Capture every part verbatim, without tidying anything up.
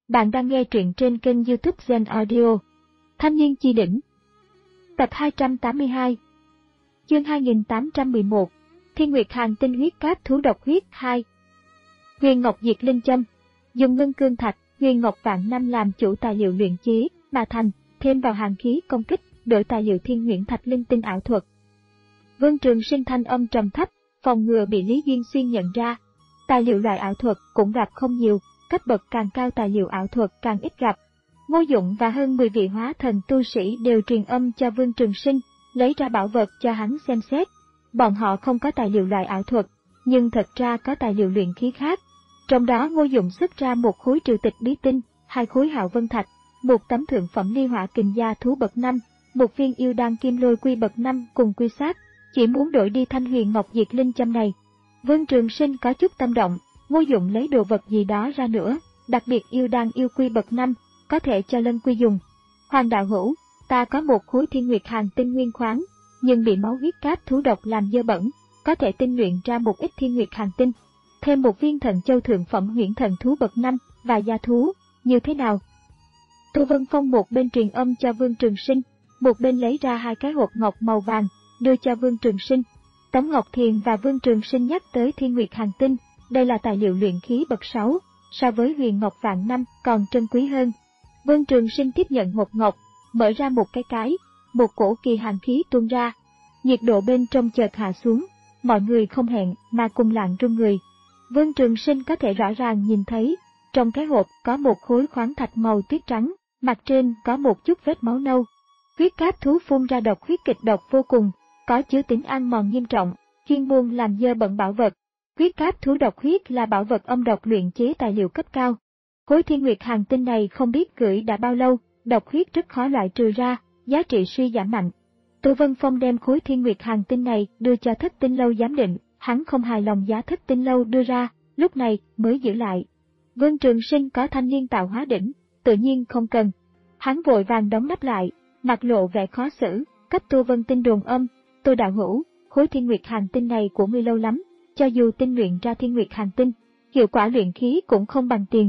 Bạn đang nghe truyện trên kênh YouTube Zen Audio. Thanh niên chi đỉnh. Tập hai trăm tám mươi hai. Chương hai nghìn tám trăm mười một. Thiên Nguyệt Hàn Tinh huyết cáp thú độc huyết hai. Huyền Ngọc Diệt Linh Châm. Dùng ngân cương thạch, huyền ngọc vạn năm làm chủ tài liệu luyện chế mà thành, thêm vào hàn khí công kích, đổi tài liệu thiên huyễn thạch linh tinh ảo thuật. Vương Trường Sinh thanh âm trầm thấp, phòng ngừa bị Lý Duyên Xuyên nhận ra. Tài liệu loại ảo thuật cũng gặp không nhiều, cấp bậc càng cao tài liệu ảo thuật càng ít gặp. Ngô Dụng và hơn mười vị hóa thần tu sĩ đều truyền âm cho Vương Trường Sinh, lấy ra bảo vật cho hắn xem xét. Bọn họ không có tài liệu loại ảo thuật, nhưng thật ra có tài liệu luyện khí khác. Trong đó Ngô Dụng xuất ra một khối triều tịch bí tinh, hai khối hạo vân thạch, một tấm thượng phẩm ly hỏa kình gia thú bậc năm, một viên yêu đan kim lôi quy bậc năm cùng quy sát, chỉ muốn đổi đi thanh huyền ngọc diệt linh châm này. Vương Trường Sinh có chút tâm động, Ngô Dụng lấy đồ vật gì đó ra nữa, đặc biệt yêu đan yêu quy bậc năm, có thể cho Lân Quy dùng. Hoàng đạo hữu, ta có một khối thiên nguyệt hàn tinh nguyên khoáng, nhưng bị máu huyết cáp thú độc làm dơ bẩn, có thể tinh luyện ra một ít thiên nguyệt hàn tinh. Thêm một viên thần châu thượng phẩm huyễn thần thú bậc năm và gia thú, như thế nào? Tô Vân Phong một bên truyền âm cho Vương Trường Sinh, một bên lấy ra hai cái hộp ngọc màu vàng, đưa cho Vương Trường Sinh. Tống Ngọc Thiền và Vương Trường Sinh nhắc tới thiên nguyệt hàn tinh, đây là tài liệu luyện khí bậc sáu, so với huyền ngọc vạn năm còn trân quý hơn. Vương Trường Sinh tiếp nhận hộp ngọc, mở ra một cái cái, một cổ kỳ hàn khí tuôn ra. Nhiệt độ bên trong chợt hạ xuống, mọi người không hẹn mà cùng lặng run người. Vương Trường Sinh có thể rõ ràng nhìn thấy, trong cái hộp có một khối khoáng thạch màu tuyết trắng, mặt trên có một chút vết máu nâu. Huyết cáp thú phun ra độc huyết kịch độc vô cùng, có chứa tính ăn mòn nghiêm trọng, chuyên môn làm dơ bẩn bảo vật. Huyết cáp thú độc huyết là bảo vật âm độc luyện chế tài liệu cấp cao. Khối thiên nguyệt hàn tinh này không biết gửi đã bao lâu, độc huyết rất khó loại trừ ra, giá trị suy giảm mạnh. Tô Vân Phong đem khối thiên nguyệt hàn tinh này đưa cho Thất Tinh Lâu giám định, hắn không hài lòng giá Thất Tinh Lâu đưa ra, lúc này mới giữ lại. Vương Trường Sinh có thanh liên tạo hóa đỉnh, tự nhiên không cần. Hắn vội vàng đóng nắp lại, mặt lộ vẻ khó xử, cấp Tô Vân Tinh đồn âm, Tô đạo hữu, khối thiên nguyệt hàn tinh này của ngươi lâu lắm, cho dù tinh luyện ra thiên nguyệt hàn tinh, hiệu quả luyện khí cũng không bằng tiền.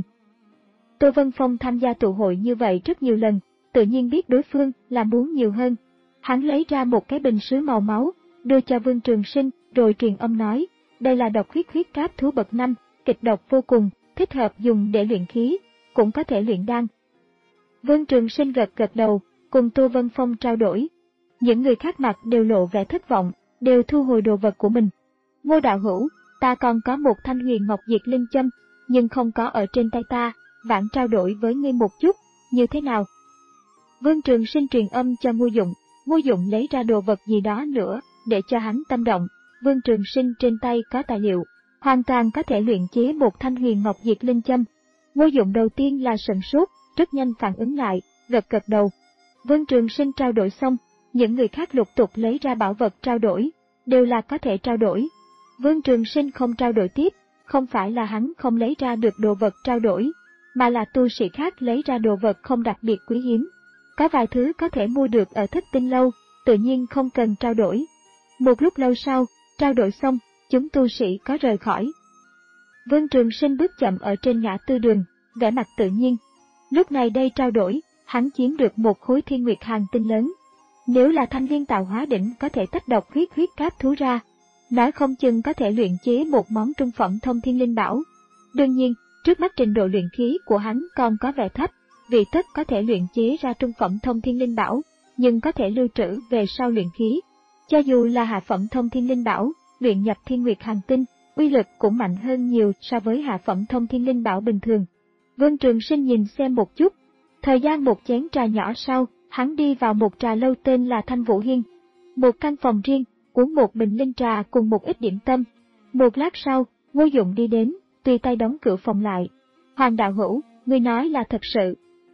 Tô Vân Phong tham gia tụ hội như vậy rất nhiều lần, tự nhiên biết đối phương là muốn nhiều hơn. Hắn lấy ra một cái bình sứ màu máu, đưa cho Vương Trường Sinh, rồi truyền âm nói, đây là độc huyết huyết cáp thú bậc năm, kịch độc vô cùng, thích hợp dùng để luyện khí, cũng có thể luyện đan. Vương Trường Sinh gật gật đầu, cùng Tô Vân Phong trao đổi. Những người khác mặt đều lộ vẻ thất vọng, đều thu hồi đồ vật của mình. Ngô đạo hữu, ta còn có một thanh huyền ngọc diệt linh châm, nhưng không có ở trên tay ta, vãn trao đổi với ngươi một chút, như thế nào? Vương Trường Sinh truyền âm cho Ngô Dụng, Ngô Dụng lấy ra đồ vật gì đó nữa, để cho hắn tâm động. Vương Trường Sinh trên tay có tài liệu, hoàn toàn có thể luyện chế một thanh huyền ngọc diệt linh châm. Ngô Dụng đầu tiên là sửng sốt, rất nhanh phản ứng lại, gật gật đầu. Vương Trường Sinh trao đổi xong, những người khác lục tục lấy ra bảo vật trao đổi, đều là có thể trao đổi. Vương Trường Sinh không trao đổi tiếp, không phải là hắn không lấy ra được đồ vật trao đổi, mà là tu sĩ khác lấy ra đồ vật không đặc biệt quý hiếm. Có vài thứ có thể mua được ở Thất Tinh Lâu, tự nhiên không cần trao đổi. Một lúc lâu sau, trao đổi xong, chúng tu sĩ có rời khỏi. Vương Trường Sinh bước chậm ở trên ngã tư đường, vẻ mặt tự nhiên. Lúc này đây trao đổi, hắn chiếm được một khối thiên nguyệt hàn tinh lớn. Nếu là thanh liên tạo hóa đỉnh có thể tách độc huyết huyết cáp thú ra, nói không chừng có thể luyện chế một món trung phẩm thông thiên linh bảo. Đương nhiên, trước mắt trình độ luyện khí của hắn còn có vẻ thấp, vì tất có thể luyện chế ra trung phẩm thông thiên linh bảo, nhưng có thể lưu trữ về sau luyện khí. Cho dù là hạ phẩm thông thiên linh bảo, luyện nhập thiên nguyệt hàn tinh, uy lực cũng mạnh hơn nhiều so với hạ phẩm thông thiên linh bảo bình thường. Vương Trường Sinh nhìn xem một chút, thời gian một chén trà nhỏ sau, hắn đi vào một trà lâu tên là Thanh Vũ Hiên. Một căn phòng riêng, uống một bình linh trà cùng một ít điểm tâm. Một lát sau, Ngô Dụng đi đến, tùy tay đóng cửa phòng lại. Hoàng đạo hữu, ngươi nói là thật sự.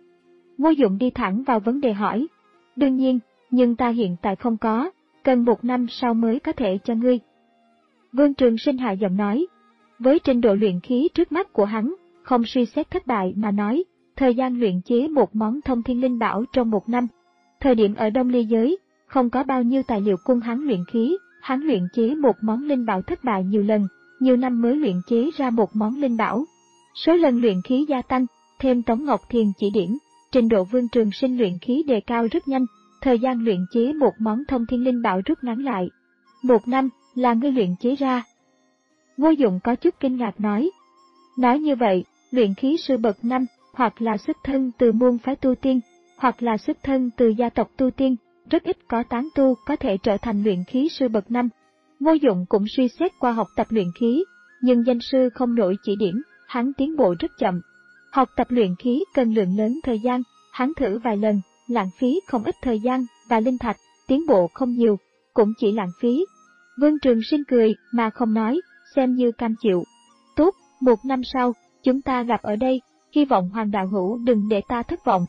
Ngô Dụng đi thẳng vào vấn đề hỏi. Đương nhiên, nhưng ta hiện tại không có, cần một năm sau mới có thể cho ngươi. Vương Trường Sinh hạ giọng nói. Với trình độ luyện khí trước mắt của hắn, không suy xét thất bại mà nói, thời gian luyện chế một món thông thiên linh bảo trong một năm. Thời điểm ở Đông Ly Giới, không có bao nhiêu tài liệu cung hắn luyện khí, hắn luyện chế một món linh bảo thất bại nhiều lần, nhiều năm mới luyện chế ra một món linh bảo. Số lần luyện khí gia tăng, thêm Tống Ngọc Thiền chỉ điểm, trình độ Vương Trường Sinh luyện khí đề cao rất nhanh, thời gian luyện chế một món thông thiên linh bảo rút ngắn lại. Một năm là ngươi luyện chế ra. Ngô Dụng có chút kinh ngạc nói. Nói như vậy, luyện khí sư bậc năm, hoặc là xuất thân từ môn phái tu tiên, hoặc là xuất thân từ gia tộc tu tiên, rất ít có tán tu có thể trở thành luyện khí sư bậc năm. Ngô Dụng cũng suy xét qua học tập luyện khí, nhưng danh sư không nổi chỉ điểm, hắn tiến bộ rất chậm. Học tập luyện khí cần lượng lớn thời gian, hắn thử vài lần, lãng phí không ít thời gian và linh thạch, tiến bộ không nhiều, cũng chỉ lãng phí. Vương Trường Sinh cười mà không nói, xem như cam chịu. Tốt, một năm sau, chúng ta gặp ở đây, hy vọng Hoàng đạo hữu đừng để ta thất vọng.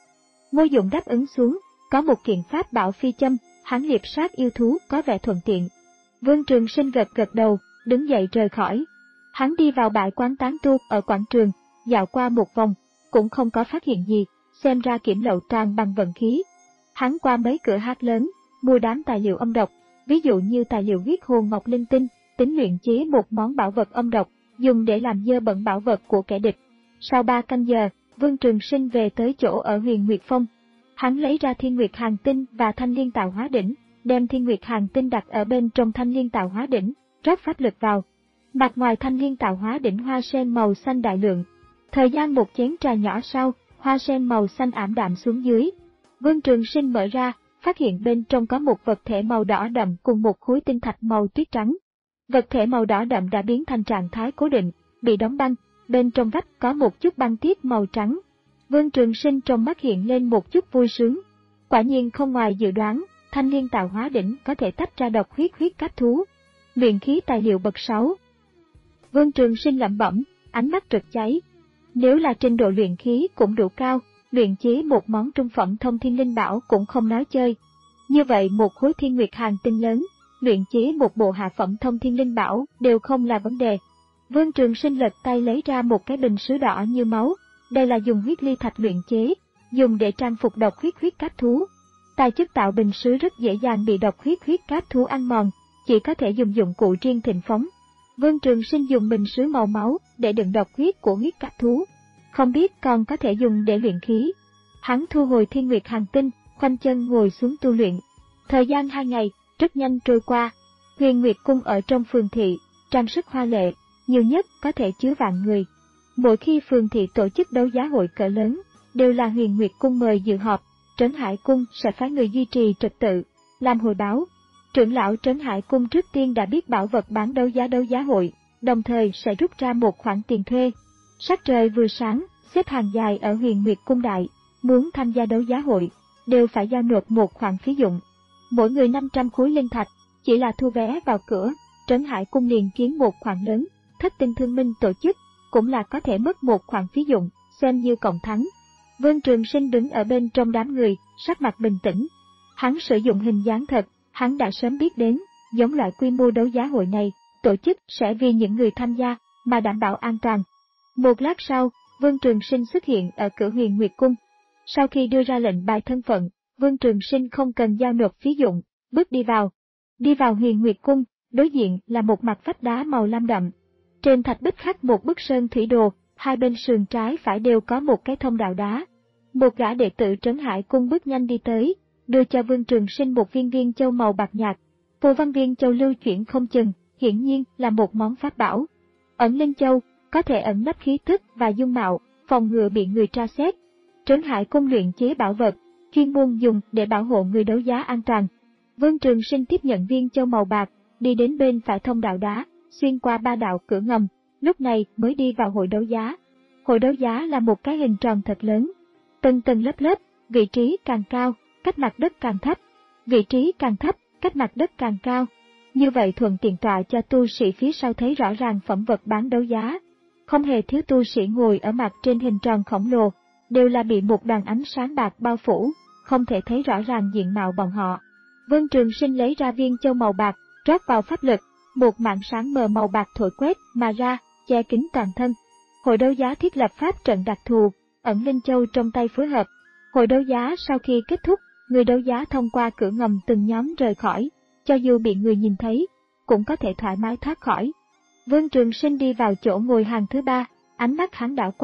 Ngô Dụng đáp ứng xuống, có một kiện pháp bảo phi châm, hắn liệp sát yêu thú có vẻ thuận tiện. Vương Trường Sinh gật gật đầu, đứng dậy rời khỏi. Hắn đi vào bãi quán tán tu ở quảng trường, dạo qua một vòng, cũng không có phát hiện gì, xem ra kiểm lậu toàn bằng vận khí. Hắn qua mấy cửa hát lớn, mua đám tài liệu âm độc, ví dụ như tài liệu huyết hồn ngọc linh tinh, tính luyện chế một món bảo vật âm độc, dùng để làm dơ bẩn bảo vật của kẻ địch. Sau ba canh giờ, Vương Trường Sinh về tới chỗ ở Huyền Nguyệt Phong. Hắn lấy ra Thiên Nguyệt Hàn Tinh và Thanh Liên Tạo Hóa Đỉnh, đem Thiên Nguyệt Hàn Tinh đặt ở bên trong Thanh Liên Tạo Hóa Đỉnh, rót pháp lực vào. Mặt ngoài Thanh Liên Tạo Hóa Đỉnh hoa sen màu xanh đại lượng. Thời gian một chén trà nhỏ sau, hoa sen màu xanh ảm đạm xuống dưới. Vương Trường Sinh mở ra, phát hiện bên trong có một vật thể màu đỏ đậm cùng một khối tinh thạch màu tuyết trắng. Vật thể màu đỏ đậm đã biến thành trạng thái cố định, bị đóng băng, bên trong vách có một chút băng tiết màu trắng. Vương Trường Sinh trong mắt hiện lên một chút vui sướng. Quả nhiên không ngoài dự đoán, Thanh Liên Tạo Hóa Đỉnh có thể tách ra độc huyết huyết cáp thú. Luyện khí tài liệu bậc sáu. Vương Trường Sinh lẩm bẩm, ánh mắt rực cháy. Nếu là trình độ luyện khí cũng đủ cao, luyện chế một món trung phẩm thông thiên linh bảo cũng không nói chơi. Như vậy một khối Thiên Nguyệt Hàn Tinh lớn, luyện chế một bộ hạ phẩm thông thiên linh bảo đều không là vấn đề. Vương Trường Sinh lật tay lấy ra một cái bình sứ đỏ như máu, đây là dùng huyết ly thạch luyện chế, dùng để trang phục độc huyết huyết cáp thú. Tài chất tạo bình sứ rất dễ dàng bị độc huyết huyết cáp thú ăn mòn, chỉ có thể dùng dụng cụ riêng thịnh phóng. Vương Trường Sinh dùng bình sứ màu máu để đựng độc huyết của huyết cáp thú, không biết còn có thể dùng để luyện khí. Hắn thu hồi Thiên Nguyệt Hàn Tinh, khoanh chân ngồi xuống tu luyện. Thời gian hai ngày rất nhanh trôi qua. Huyền Nguyệt Cung ở trong phường thị, trang sức hoa lệ, nhiều nhất có thể chứa vạn người. Mỗi khi phường thị tổ chức đấu giá hội cỡ lớn, đều là Huyền Nguyệt Cung mời dự họp. Trấn Hải Cung sẽ phái người duy trì trật tự, làm hồi báo. Trưởng lão Trấn Hải Cung trước tiên đã biết bảo vật bán đấu giá đấu giá hội, đồng thời sẽ rút ra một khoản tiền thuê. Sắc trời vừa sáng, xếp hàng dài ở Huyền Nguyệt Cung đại, muốn tham gia đấu giá hội, đều phải giao nộp một khoản phí dụng. Mỗi người năm trăm khối linh thạch, chỉ là thu vé vào cửa, Trấn Hải Cung liền kiếm một khoản lớn. Thất Tinh Thương Minh tổ chức, cũng là có thể mất một khoản phí dụng, xem như cộng thắng. Vương Trường Sinh đứng ở bên trong đám người, sắc mặt bình tĩnh. Hắn sử dụng hình dáng thật, hắn đã sớm biết đến, giống loại quy mô đấu giá hội này, tổ chức sẽ vì những người tham gia, mà đảm bảo an toàn. Một lát sau, Vương Trường Sinh xuất hiện ở cửa Huyền Nguyệt Cung. Sau khi đưa ra lệnh bài thân phận, Vương Trường Sinh không cần giao nộp phí dụng, bước đi vào. Đi vào Huyền Nguyệt Cung, đối diện là một mặt vách đá màu lam đậm. Trên thạch bích khắc một bức sơn thủy đồ, hai bên sườn trái phải đều có một cái thông đạo đá. Một gã đệ tử Trấn Hải Cung bước nhanh đi tới, đưa cho Vương Trường Sinh một viên viên châu màu bạc nhạt. Phù văn viên châu lưu chuyển không chừng, hiển nhiên là một món pháp bảo. Ẩn linh châu, có thể ẩn nấp khí tức và dung mạo, phòng ngừa bị người tra xét. Trấn Hải Cung luyện chế bảo vật, chuyên môn dùng để bảo hộ người đấu giá an toàn. Vương Trường Sinh tiếp nhận viên châu màu bạc, đi đến bên phải thông đạo đá, xuyên qua ba đạo cửa ngầm, lúc này mới đi vào hội đấu giá. Hội đấu giá là một cái hình tròn thật lớn, tầng tầng lớp lớp, vị trí càng cao, cách mặt đất càng thấp, vị trí càng thấp, cách mặt đất càng cao. Như vậy thuận tiện tọa cho tu sĩ phía sau thấy rõ ràng phẩm vật bán đấu giá. Không hề thiếu tu sĩ ngồi ở mặt trên hình tròn khổng lồ, đều là bị một đoàn ánh sáng bạc bao phủ, không thể thấy rõ ràng diện mạo bọn họ. Vương Trường Sinh lấy ra viên châu màu bạc, rót vào pháp lực, một mảng sáng mờ màu bạc thổi quét mà ra, che kín toàn thân. Hội đấu giá thiết lập pháp trận đặc thù, ẩn linh châu trong tay phối hợp. Hội đấu giá sau khi kết thúc, người đấu giá thông qua cửa ngầm từng nhóm rời khỏi, cho dù bị người nhìn thấy, cũng có thể thoải mái thoát khỏi. Vương Trường Sinh đi vào chỗ ngồi hàng thứ ba, ánh mắt hắn đảo qua,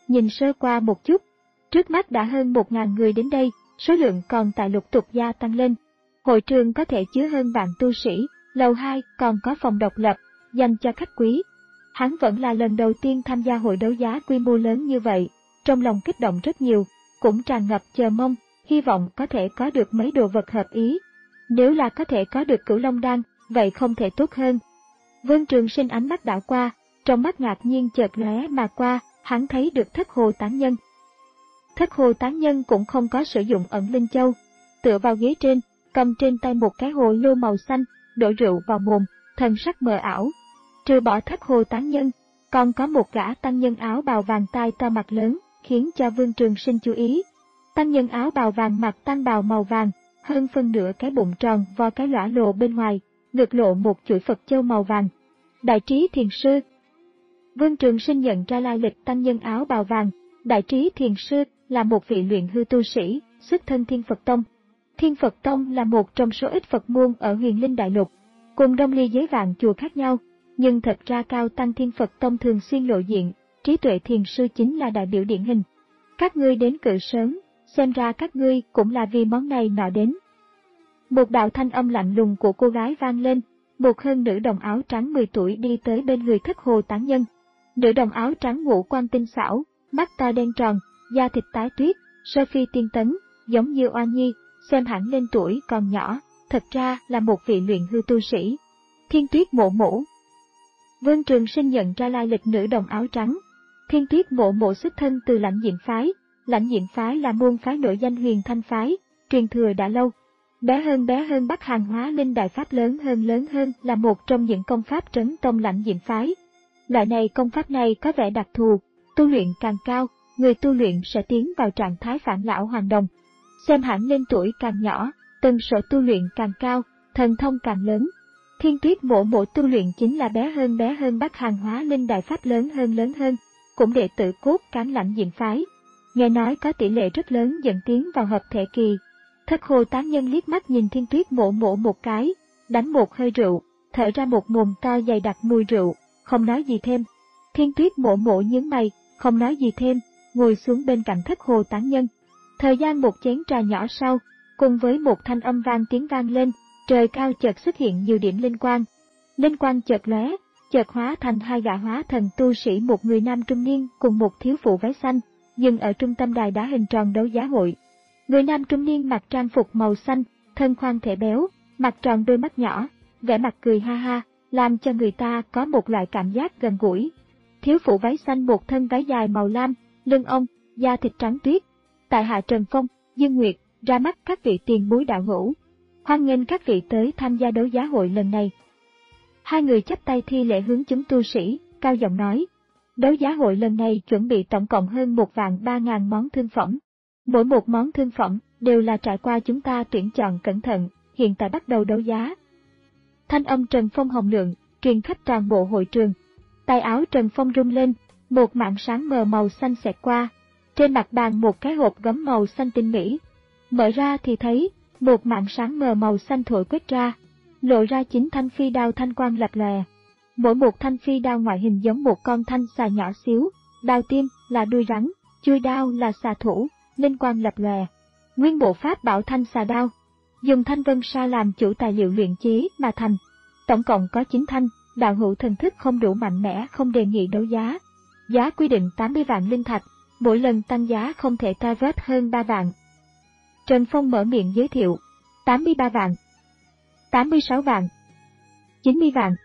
nhìn sơ qua một chút. Trước mắt đã hơn một nghìn người đến đây, số lượng còn tại lục tục gia tăng lên. Hội trường có thể chứa hơn vạn tu sĩ, lầu hai còn có phòng độc lập, dành cho khách quý. Hắn vẫn là lần đầu tiên tham gia hội đấu giá quy mô lớn như vậy, trong lòng kích động rất nhiều, cũng tràn ngập chờ mong, hy vọng có thể có được mấy đồ vật hợp ý. Nếu là có thể có được Cửu Long Đan, vậy không thể tốt hơn. Vương Trường Sinh ánh mắt đảo qua, trong mắt ngạc nhiên chợt lóe mà qua, hắn thấy được Thất Hồ Tán Nhân. Thất Hồ Tán Nhân cũng không có sử dụng ẩn linh châu, tựa vào ghế trên, cầm trên tay một cái hồ lô màu xanh, đổ rượu vào mồm, thần sắc mờ ảo. Trừ bỏ Thất Hồ Tán Nhân, còn có một gã tăng nhân áo bào vàng tai to mặt lớn, khiến cho Vương Trường Sinh chú ý. Tăng nhân áo bào vàng mặc tăng bào màu vàng, hơn phân nửa cái bụng tròn vo cái lõa lộ bên ngoài, ngực lộ một chuỗi Phật châu màu vàng. Đại Trí Thiền Sư. Vương Trường Sinh nhận ra lai lịch tăng nhân áo bào vàng. Đại Trí Thiền Sư là một vị luyện hư tu sĩ, xuất thân Thiên Phật Tông. Thiên Phật Tông là một trong số ít Phật môn ở Huyền Linh Đại Lục, cùng Đông Ly Giới Vạn chùa khác nhau, nhưng thật ra cao tăng Thiên Phật Tông thường xuyên lộ diện, Trí Tuệ Thiền Sư chính là đại biểu điển hình. Các ngươi đến cự sớm, xem ra các ngươi cũng là vì món này nọ đến. Một đạo thanh âm lạnh lùng của cô gái vang lên, một hơn nữ đồng áo trắng mười tuổi đi tới bên người Thất Hồ Tán Nhân. Nữ đồng áo trắng ngũ quan tinh xảo, mắt to đen tròn, da thịt tái tuyết, sơ phi tiên tấn, giống như oa nhi, xem hẳn lên tuổi còn nhỏ, thật ra là một vị luyện hư tu sĩ. Thiên Tuyết Mộ Mộ. Vương Trường Sinh nhận ra lai lịch nữ đồng áo trắng. Thiên Tuyết Mộ Mộ xuất thân từ Lãnh Diệm Phái. Lãnh Diệm Phái là môn phái nổi danh Huyền Thanh Phái, truyền thừa đã lâu. Bé hơn bé hơn Bắc Hàng Hóa Linh Đại Pháp lớn hơn lớn hơn là một trong những công pháp trấn tông Lãnh Diệm Phái. Loại này công pháp này có vẻ đặc thù, tu luyện càng cao, người tu luyện sẽ tiến vào trạng thái phản lão hoàn đồng. Xem hẳn lên tuổi càng nhỏ, tần số tu luyện càng cao, thần thông càng lớn. Thiên Tuyết Mộ Mộ tu luyện chính là bé hơn bé hơn Bắc Hàng Hóa Linh Đại Pháp lớn hơn lớn hơn, cũng đệ tử cốt cán Lãnh Diệm Phái. Nghe nói có tỷ lệ rất lớn dẫn tiến vào hợp thể kỳ. Thất Hồ Tán Nhân liếc mắt nhìn Thiên Tuyết Mộ Mộ một cái, đánh một hơi rượu, thở ra một mồm to dày đặc mùi rượu, không nói gì thêm. Thiên Tuyết Mộ Mộ nhướng mày, không nói gì thêm, ngồi xuống bên cạnh Thất Hồ Tán Nhân. Thời gian một chén trà nhỏ sau, cùng với một thanh âm vang tiếng vang lên, trời cao chợt xuất hiện nhiều điểm linh quang. Linh quang chợt lóe, chợt hóa thành hai gã hóa thần tu sĩ, một người nam trung niên cùng một thiếu phụ váy xanh, dừng ở trung tâm đài đá hình tròn đấu giá hội. Người nam trung niên mặc trang phục màu xanh, thân khoan thể béo, mặt tròn đôi mắt nhỏ, vẻ mặt cười ha ha, làm cho người ta có một loại cảm giác gần gũi. Thiếu phụ váy xanh một thân váy dài màu lam, lưng ông, da thịt trắng tuyết. Tại hạ Trần Phong, Dương Nguyệt, ra mắt các vị tiền bối đạo hữu. Hoan nghênh các vị tới tham gia đấu giá hội lần này. Hai người chắp tay thi lễ hướng chúng tu sĩ, cao giọng nói. Đấu giá hội lần này chuẩn bị tổng cộng hơn một vạn ba ngàn món thương phẩm. Mỗi một món thương phẩm đều là trải qua chúng ta tuyển chọn cẩn thận, hiện tại bắt đầu đấu giá. Thanh âm Trần Phong hồng lượng, truyền khắp toàn bộ hội trường. Tay áo Trần Phong rung lên, một mảng sáng mờ màu xanh xẹt qua. Trên mặt bàn một cái hộp gấm màu xanh tinh mỹ. Mở ra thì thấy, một mảng sáng mờ màu xanh thổi quét ra, lộ ra chín thanh phi đao thanh quang lập lòe. Mỗi một thanh phi đao ngoại hình giống một con thanh xà nhỏ xíu, đao tim là đuôi rắn, chui đao là xà thủ, linh quang lập lòe. Nguyên bộ pháp bảo thanh xà đao, dùng thanh vân sa làm chủ tài liệu luyện chế mà thành. Tổng cộng có chín thanh, đạo hữu thần thức không đủ mạnh mẽ không đề nghị đấu giá. Giá quy định tám mươi vạn linh thạch, mỗi lần tăng giá không thể cao vết hơn ba vạn. Trần Phong mở miệng giới thiệu, tám mươi ba vạn, tám mươi sáu vạn, chín mươi vạn.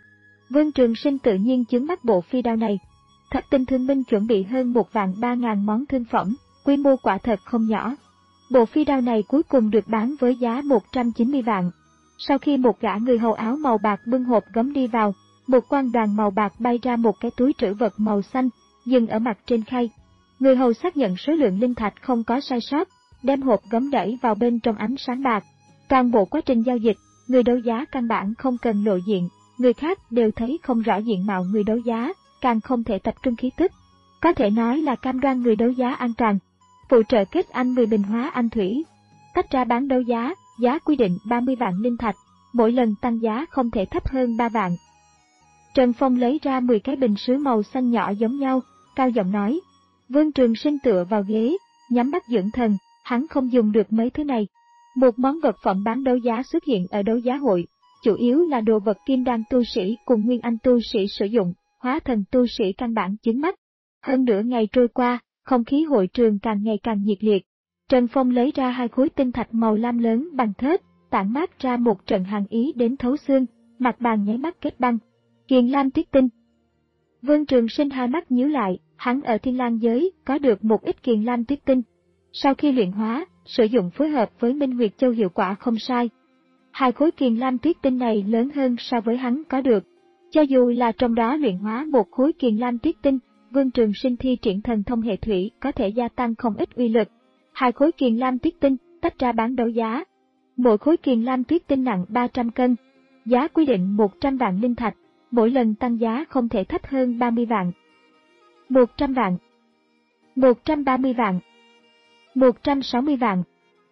Vương Trường Sinh tự nhiên chướng mắt bộ phi đao này. Thất Tinh Thương Minh chuẩn bị hơn một vạn ba ngàn món thương phẩm, quy mô quả thật không nhỏ. Bộ phi đao này cuối cùng được bán với giá một trăm chín mươi vạn. Sau khi một gã người hầu áo màu bạc bưng hộp gấm đi vào, một quan đoàn màu bạc bay ra một cái túi trữ vật màu xanh, dừng ở mặt trên khay. Người hầu xác nhận số lượng linh thạch không có sai sót, đem hộp gấm đẩy vào bên trong ánh sáng bạc. Toàn bộ quá trình giao dịch, người đấu giá căn bản không cần lộ diện, người khác đều thấy không rõ diện mạo người đấu giá, càng không thể tập trung khí tức. Có thể nói là cam đoan người đấu giá an toàn. Phụ trợ kết anh mười bình hóa anh thủy. Tách ra bán đấu giá, giá quy định ba mươi vạn linh thạch, mỗi lần tăng giá không thể thấp hơn ba vạn. Trần Phong lấy ra mười cái bình sứ màu xanh nhỏ giống nhau, cao giọng nói. Vương Trường Sinh tựa vào ghế, nhắm mắt dưỡng thần, hắn không dùng được mấy thứ này. Một món vật phẩm bán đấu giá xuất hiện ở đấu giá hội, chủ yếu là đồ vật kim đan tu sĩ cùng nguyên anh tu sĩ sử dụng, hóa thần tu sĩ căn bản chứng mắt. Hơn nửa ngày trôi qua, không khí hội trường càng ngày càng nhiệt liệt. Trần Phong lấy ra hai khối tinh thạch màu lam lớn bằng thớt, tản mát ra một trận hàn ý đến thấu xương, mặt bàn nháy mắt kết băng. Kiền lam tuyết tinh. Vương Trường Sinh hai mắt nhíu lại, hắn ở Thiên Lang giới có được một ít kiền lam tuyết tinh. Sau khi luyện hóa, sử dụng phối hợp với Minh Nguyệt Châu hiệu quả không sai. Hai khối kiền lam tuyết tinh này lớn hơn so với hắn có được. Cho dù là trong đó luyện hóa một khối kiền lam tuyết tinh, Vương Trường Sinh thi triển thần thông hệ thủy có thể gia tăng không ít uy lực. Hai khối kiền lam tuyết tinh tách ra bán đấu giá. Mỗi khối kiền lam tuyết tinh nặng ba trăm cân, giá quy định một trăm vạn linh thạch, mỗi lần tăng giá không thể thấp hơn ba mươi vạn. một trăm vạn, một trăm ba mươi vạn, một trăm sáu mươi vạn.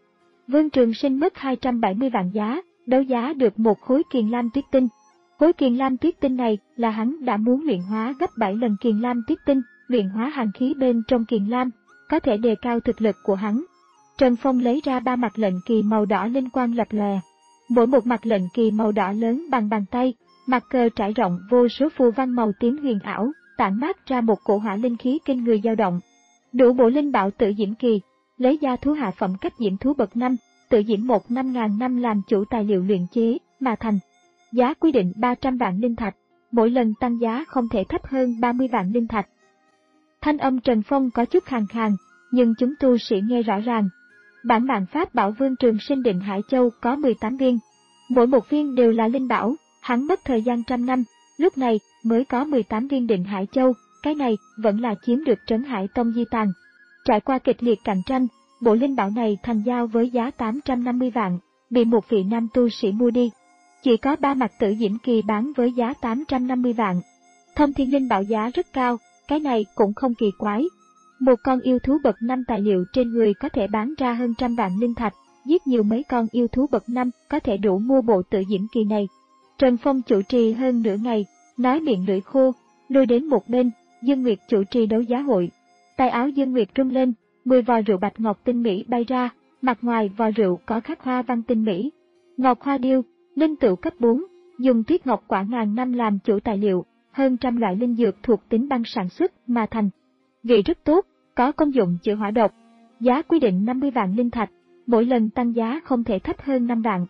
Vương Trường Sinh mất hai trăm bảy mươi vạn giá, đấu giá được một khối kiền lam tuyết tinh. Khối kiền lam tuyết tinh này là hắn đã muốn luyện hóa gấp bảy lần kiền lam tuyết tinh, luyện hóa hàn khí bên trong kiền lam, có thể đề cao thực lực của hắn. Trần Phong lấy ra ba mặt lệnh kỳ màu đỏ linh quang lập lòe. Mỗi một mặt lệnh kỳ màu đỏ lớn bằng bàn tay, mặt cờ trải rộng vô số phù văn màu tím huyền ảo, tản mát ra một cổ hỏa linh khí kinh người dao động. Đủ bộ linh bảo tự diễm kỳ, lấy ra thú hạ phẩm cấp diễm thú bậc năm, tự diễm một năm ngàn năm làm chủ tài liệu luyện chế mà thành. Giá quy định ba trăm vạn linh thạch, mỗi lần tăng giá không thể thấp hơn ba mươi vạn linh thạch. Thanh âm Trần Phong có chút khàn khàn, nhưng chúng tu sĩ nghe rõ ràng. Bản mạng pháp bảo Vương Trường Sinh Định Hải Châu có mười tám viên, mỗi một viên đều là linh bảo, hắn mất thời gian trăm năm, lúc này mới có mười tám viên Định Hải Châu, cái này vẫn là chiếm được Trấn Hải Tông di tàn. Trải qua kịch liệt cạnh tranh, bộ linh bảo này thành giao với giá tám trăm năm mươi vạn, bị một vị nam tu sĩ mua đi. Chỉ có ba mặt tự diễm kỳ bán với giá tám trăm năm mươi vạn. Thông thiên linh bảo giá rất cao, cái này cũng không kỳ quái. Một con yêu thú bậc năm tài liệu trên người có thể bán ra hơn trăm vạn linh thạch, giết nhiều mấy con yêu thú bậc năm có thể đủ mua bộ tự diễm kỳ này. Trần Phong chủ trì hơn nửa ngày, nói miệng lưỡi khô, lùi đến một bên, Dương Nguyệt chủ trì đấu giá hội. Tay áo Dương Nguyệt rung lên, mười vò rượu bạch ngọc tinh mỹ bay ra, mặt ngoài vò rượu có khắc hoa văn tinh mỹ. Ngọc hoa điêu, linh tửu cấp bốn, dùng tuyết ngọc quả ngàn năm làm chủ tài liệu, hơn trăm loại linh dược thuộc tính băng sản xuất mà thành. Vị rất tốt, có công dụng chữa hỏa độc. Giá quy định năm mươi vạn linh thạch, mỗi lần tăng giá không thể thấp hơn năm vạn.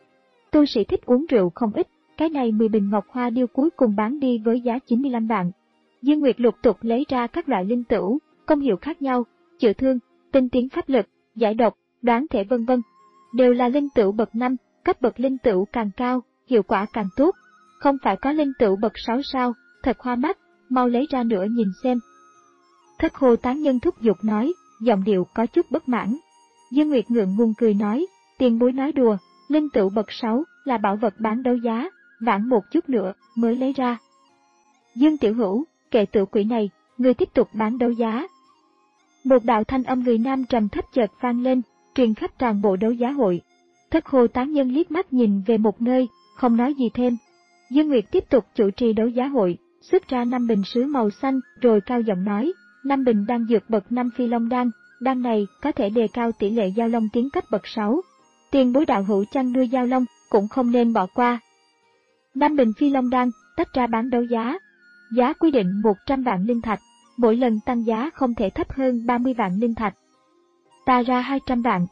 Tu sĩ thích uống rượu không ít, cái này mười bình ngọc hoa điêu cuối cùng bán đi với giá chín mươi lăm vạn. Dương Nguyệt lục tục lấy ra các loại linh tửu, công hiệu khác nhau, chữa thương, tinh tiến pháp lực, giải độc, đoán thể vân vân. Đều là linh tửu bậc năm, cấp bậc linh tửu càng cao, hiệu quả càng tốt. Không phải có linh tửu bậc sáu sao, thật hoa mắt, mau lấy ra nữa nhìn xem. Thất Hồ Tán Nhân thúc giục nói, giọng điệu có chút bất mãn. Dương Nguyệt ngượng ngùng cười nói, tiền bối nói đùa, linh tửu bậc sáu là bảo vật bán đấu giá, vãn một chút nữa mới lấy ra. Dương Tiểu Hữu, kệ tự quỷ này, người tiếp tục bán đấu giá. Một đạo thanh âm người nam trầm thấp chợt vang lên, truyền khắp toàn bộ đấu giá hội. Thất Hồ Tán Nhân liếc mắt nhìn về một nơi, không nói gì thêm. Dương Nguyệt tiếp tục chủ trì đấu giá hội, xuất ra năm bình sứ màu xanh, rồi cao giọng nói, năm bình đan dược bậc năm phi long đan, đan này có thể đề cao tỷ lệ giao long tiến cấp bậc sáu. Tiền bối đạo hữu chăn nuôi giao long cũng không nên bỏ qua. Năm bình phi long đan tách ra bán đấu giá, giá quy định một trăm vạn linh thạch, mỗi lần tăng giá không thể thấp hơn ba mươi vạn linh thạch. Ta ra hai trăm vạn.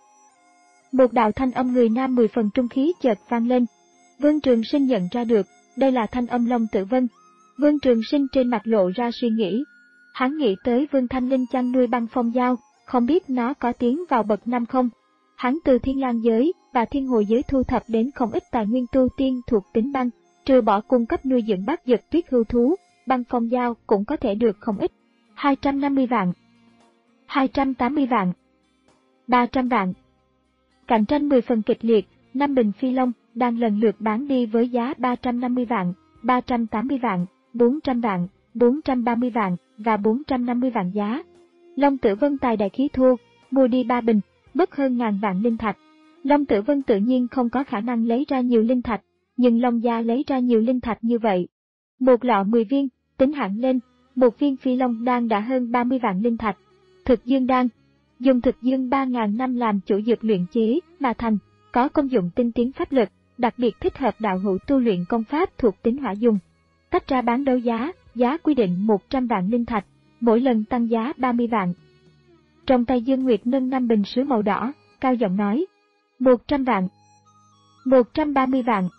Một đạo thanh âm người nam mười phần trung khí chợt vang lên. Vương Trường Sinh nhận ra được, đây là thanh âm Long Tử Vân. Vương Trường Sinh trên mặt lộ ra suy nghĩ. Hắn nghĩ tới Vương Thanh Linh chăn nuôi băng phong dao, không biết nó có tiến vào bậc năm không. Hắn từ Thiên Lang giới và Thiên Hồ giới thu thập đến không ít tài nguyên tu tiên thuộc tính băng, trừ bỏ cung cấp nuôi dưỡng bát dật tuyết hưu thú, băng phong dao cũng có thể được không ít. hai trăm năm mươi vạn, hai trăm tám mươi vạn, ba trăm vạn. Cạnh tranh mười phần kịch liệt, năm bình phi long đang lần lượt bán đi với giá ba trăm năm mươi vạn, ba trăm tám mươi vạn, bốn trăm vạn, bốn trăm ba mươi vạn và bốn trăm năm mươi vạn giá. Long Tử Vân tài đại khí thô, mua đi ba bình, mất hơn ngàn vạn linh thạch. Long Tử Vân tự nhiên không có khả năng lấy ra nhiều linh thạch, nhưng Long gia lấy ra nhiều linh thạch như vậy. Một lọ mười viên, tính hẳn lên, một viên phi long đan đã hơn ba mươi vạn linh thạch, Thực dương đan. Dùng thực dương ba nghìn năm làm chủ dược luyện chế mà thành, có công dụng tinh tiến pháp lực, đặc biệt thích hợp đạo hữu tu luyện công pháp thuộc tính hỏa dùng. Tách ra bán đấu giá, giá quy định một trăm vạn linh thạch, mỗi lần tăng giá ba mươi vạn. Trong tay Dương Nguyệt nâng năm bình sứ màu đỏ, cao giọng nói: một trăm vạn, một trăm ba mươi vạn,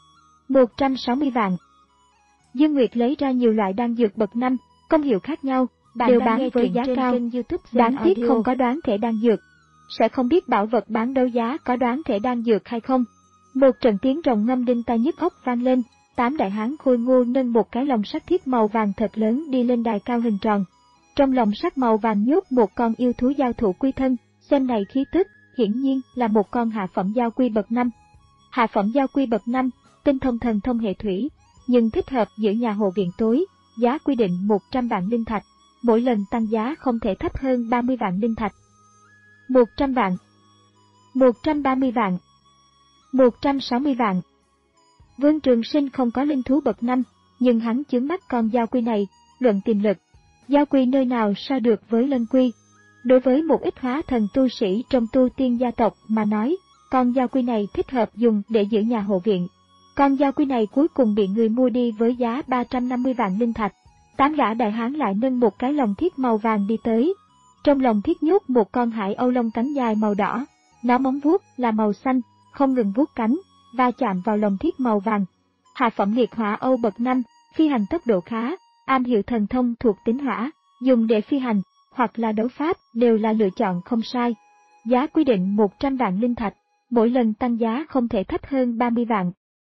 một trăm sáu mươi vạn. Dương Nguyệt lấy ra nhiều loại đan dược bậc năm, công hiệu khác nhau, Bạn đều đang bán nghe với truyện giá trên cao. kênh YouTube Zen Đáng tiếc Audio. không có đoán thể đan dược. Sẽ không biết bảo vật bán đấu giá có đoán thể đan dược hay không. Một trận tiếng rồng ngâm đinh tai nhức óc vang lên, tám đại hán khôi ngô nâng một cái lồng sắt thiết màu vàng thật lớn đi lên đài cao hình tròn. Trong lồng sắt màu vàng nhốt một con yêu thú giao thủ quy thân, xem này khí tức, hiển nhiên là một con hạ phẩm giao quy bậc năm. Hạ phẩm giao quy bậc năm, tinh thông thần thông hệ thủy, nhưng thích hợp giữ nhà hộ viện tối, giá quy định một trăm vạn linh thạch, mỗi lần tăng giá không thể thấp hơn ba mươi vạn linh thạch. một trăm vạn, một trăm ba mươi vạn, một trăm sáu mươi vạn. Vương Trường Sinh không có linh thú bậc năm, nhưng hắn chướng mắt con giao quy này, luận tiềm lực. Giao quy nơi nào so được với lân quy. Đối với một ít hóa thần tu sĩ trong tu tiên gia tộc mà nói, con giao quy này thích hợp dùng để giữ nhà hộ viện. Con giao quy này cuối cùng bị người mua đi với giá ba trăm năm mươi vạn linh thạch. Tám gã đại hán lại nâng một cái lồng thiết màu vàng đi tới. Trong lồng thiết nhốt một con hải âu lông cánh dài màu đỏ, nó móng vuốt là màu xanh, không ngừng vuốt cánh, va chạm vào lồng thiết màu vàng. Hạ phẩm liệt hỏa âu bậc năm, phi hành tốc độ khá, am hiểu thần thông thuộc tính hỏa, dùng để phi hành, hoặc là đấu pháp đều là lựa chọn không sai. Giá quy định một trăm vạn linh thạch, mỗi lần tăng giá không thể thấp hơn ba mươi vạn.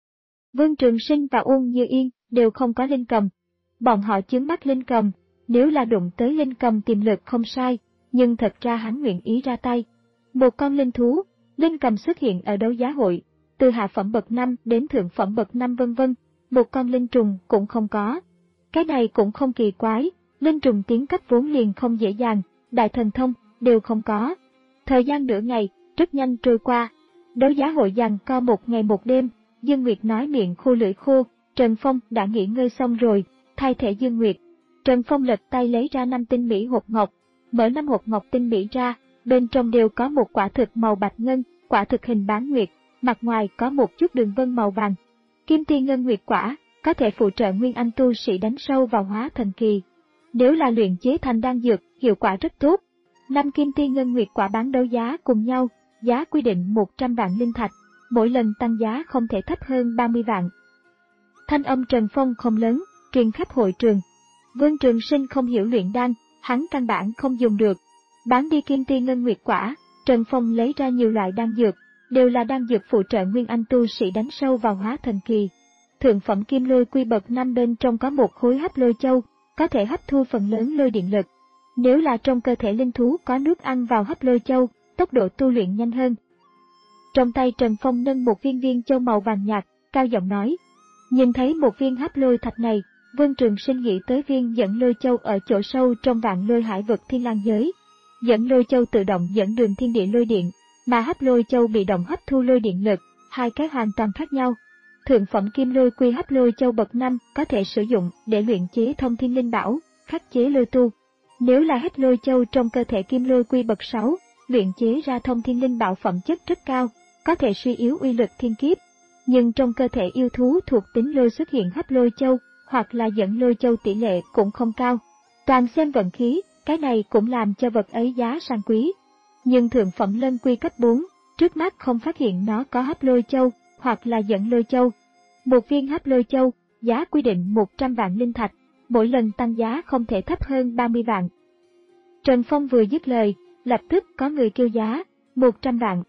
Vương Trường Sinh và Uông Như Yên đều không có linh cầm. Bọn họ chướng mắt linh cầm, nếu là đụng tới linh cầm tiềm lực không sai, nhưng thật ra hắn nguyện ý ra tay. Một con linh thú, linh cầm xuất hiện ở đấu giá hội, từ hạ phẩm bậc năm đến thượng phẩm bậc năm vân vân, một con linh trùng cũng không có. Cái này cũng không kỳ quái, linh trùng tiến cấp vốn liền không dễ dàng, đại thần thông đều không có. Thời gian nửa ngày, rất nhanh trôi qua. Đấu giá hội giằng co một ngày một đêm, Dương Nguyệt nói miệng khô lưỡi khô, Trần Phong đã nghỉ ngơi xong rồi, thay thế Dương Nguyệt. Trần Phong lật tay lấy ra năm tinh mỹ hộp ngọc, mở năm hộp ngọc tinh mỹ ra, bên trong đều có một quả thực màu bạch ngân, quả thực hình bán nguyệt, mặt ngoài có một chút đường vân màu vàng. Kim Ti Ngân Nguyệt quả, có thể phụ trợ nguyên anh tu sĩ đánh sâu vào hóa thần kỳ. Nếu là luyện chế thành đan dược, hiệu quả rất tốt. Năm Kim Ti Ngân Nguyệt quả bán đấu giá cùng nhau, giá quy định một trăm vạn linh thạch, mỗi lần tăng giá không thể thấp hơn ba mươi vạn. Thanh âm Trần Phong không lớn, truyền khắp hội trường. Vương Trường Sinh không hiểu luyện đan, hắn căn bản không dùng được. Bán đi Kim Ti Ngân Nguyệt quả, Trần Phong lấy ra nhiều loại đan dược, đều là đan dược phụ trợ nguyên anh tu sĩ đánh sâu vào hóa thần kỳ. Thượng phẩm kim lôi quy bậc năm bên trong có một khối hấp lôi châu, có thể hấp thu phần lớn lôi điện lực. Nếu là trong cơ thể linh thú có nước ăn vào hấp lôi châu, tốc độ tu luyện nhanh hơn. Trong tay Trần Phong nâng một viên viên châu màu vàng nhạt, cao giọng nói. Nhìn thấy một viên hấp lôi thạch này, Vương Trường Sinh nghĩ tới viên dẫn lôi châu ở chỗ sâu trong vạn lôi hải vực thiên lang giới. Dẫn lôi châu tự động dẫn đường thiên địa lôi điện, mà hấp lôi châu bị động hấp thu lôi điện lực, hai cái hoàn toàn khác nhau. Thượng phẩm kim lôi quy hấp lôi châu bậc năm có thể sử dụng để luyện chế thông thiên linh bảo, khắc chế lôi tu. Nếu là hết lôi châu trong cơ thể kim lôi quy bậc sáu, luyện chế ra thông thiên linh bảo phẩm chất rất cao, có thể suy yếu uy lực thiên kiếp. Nhưng trong cơ thể yêu thú thuộc tính lôi xuất hiện hấp lôi châu, hoặc là dẫn lôi châu tỷ lệ cũng không cao. Toàn xem vận khí, cái này cũng làm cho vật ấy giá sang quý. Nhưng thượng phẩm lân quy cấp bốn, trước mắt không phát hiện nó có hấp lôi châu, hoặc là dẫn lôi châu. Một viên hấp lôi châu, giá quy định một trăm vạn linh thạch, mỗi lần tăng giá không thể thấp hơn ba mươi vạn. Trần Phong vừa dứt lời, lập tức có người kêu giá, một trăm vạn,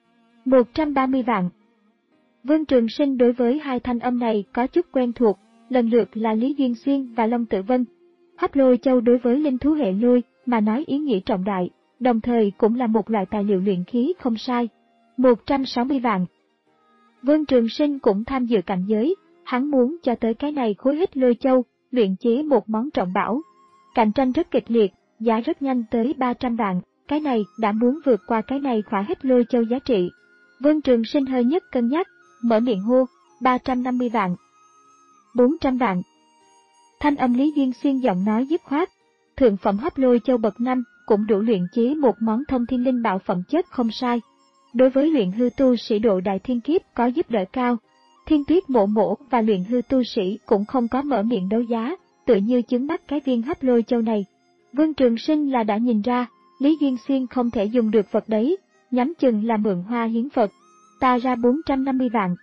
một trăm ba mươi vạn. Vương Trường Sinh đối với hai thanh âm này có chút quen thuộc, lần lượt là Lý Duyên Xuyên và Long Tử Vân. Hấp lôi châu đối với linh thú hệ lôi mà nói ý nghĩa trọng đại, đồng thời cũng là một loại tài liệu luyện khí không sai. một trăm sáu mươi vạn. Vương Trường Sinh cũng tham dự cảnh giới, hắn muốn cho tới cái này khối hít lôi châu, luyện chế một món trọng bảo. Cạnh tranh rất kịch liệt, giá rất nhanh tới ba trăm vạn, cái này đã muốn vượt qua cái này khỏa hít lôi châu giá trị. Vương Trường Sinh hơi nhất cân nhắc, mở miệng hô, ba trăm năm mươi vạn, bốn trăm vạn. Thanh âm Lý Duyên Xuyên giọng nói dứt khoát, thượng phẩm hấp lôi châu bậc năm, cũng đủ luyện chế một món thông thiên linh bảo phẩm chất không sai. Đối với luyện hư tu sĩ độ đại thiên kiếp có giúp đỡ cao, Thiên Tuyết Mộ Mộ và luyện hư tu sĩ cũng không có mở miệng đấu giá, tự như chứng mắt cái viên hấp lôi châu này. Vương Trường Sinh là đã nhìn ra, Lý Duyên Xuyên không thể dùng được vật đấy, nhắm chừng là mượn hoa hiến Phật. Ta ra bốn trăm năm mươi vạn.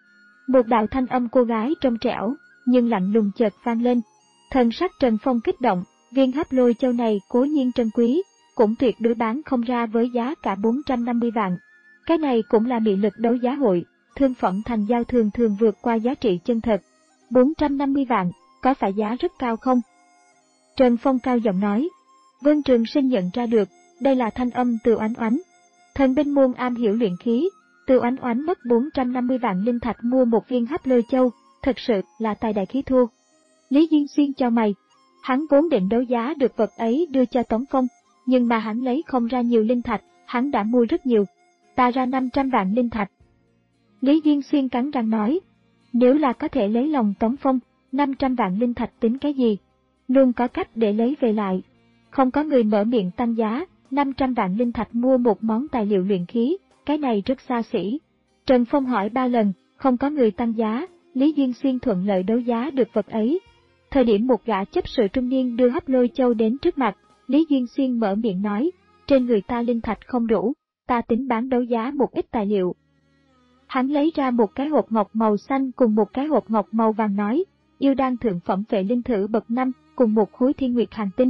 Một đạo thanh âm cô gái trong trẻo, nhưng lạnh lùng chợt vang lên. Thần sắc Trần Phong kích động, viên hấp lôi châu này cố nhiên trân quý, cũng tuyệt đối bán không ra với giá cả bốn trăm năm mươi vạn. Cái này cũng là mị lực đấu giá hội, thương phẩm thành giao thường thường vượt qua giá trị chân thật. bốn trăm năm mươi vạn, có phải giá rất cao không? Trần Phong cao giọng nói. Vương Trường Sinh nhận ra được, đây là thanh âm từ Oánh Oánh. Thần binh môn am hiểu luyện khí, từ Oánh Oánh mất bốn trăm năm mươi vạn linh thạch mua một viên hấp lôi châu, thật sự là tài đại khí thua. Lý Duyên Xuyên cho mày, hắn vốn định đấu giá được vật ấy đưa cho Tống Phong, nhưng mà hắn lấy không ra nhiều linh thạch, hắn đã mua rất nhiều. Ta ra năm trăm vạn linh thạch. Lý Duyên Xuyên cắn răng nói, nếu là có thể lấy lòng Tống Phong, năm trăm vạn linh thạch tính cái gì? Luôn có cách để lấy về lại. Không có người mở miệng tăng giá, năm trăm vạn linh thạch mua một món tài liệu luyện khí, cái này rất xa xỉ. Trần Phong hỏi ba lần, không có người tăng giá, Lý Duyên Xuyên thuận lợi đấu giá được vật ấy. Thời điểm một gã chấp sự trung niên đưa hấp lôi châu đến trước mặt, Lý Duyên Xuyên mở miệng nói, trên người ta linh thạch không đủ, ta tính bán đấu giá một ít tài liệu. Hắn lấy ra một cái hộp ngọc màu xanh cùng một cái hộp ngọc màu vàng nói, yêu đan thượng phẩm phệ linh thử bậc năm cùng một khối thiên nguyệt hành tinh.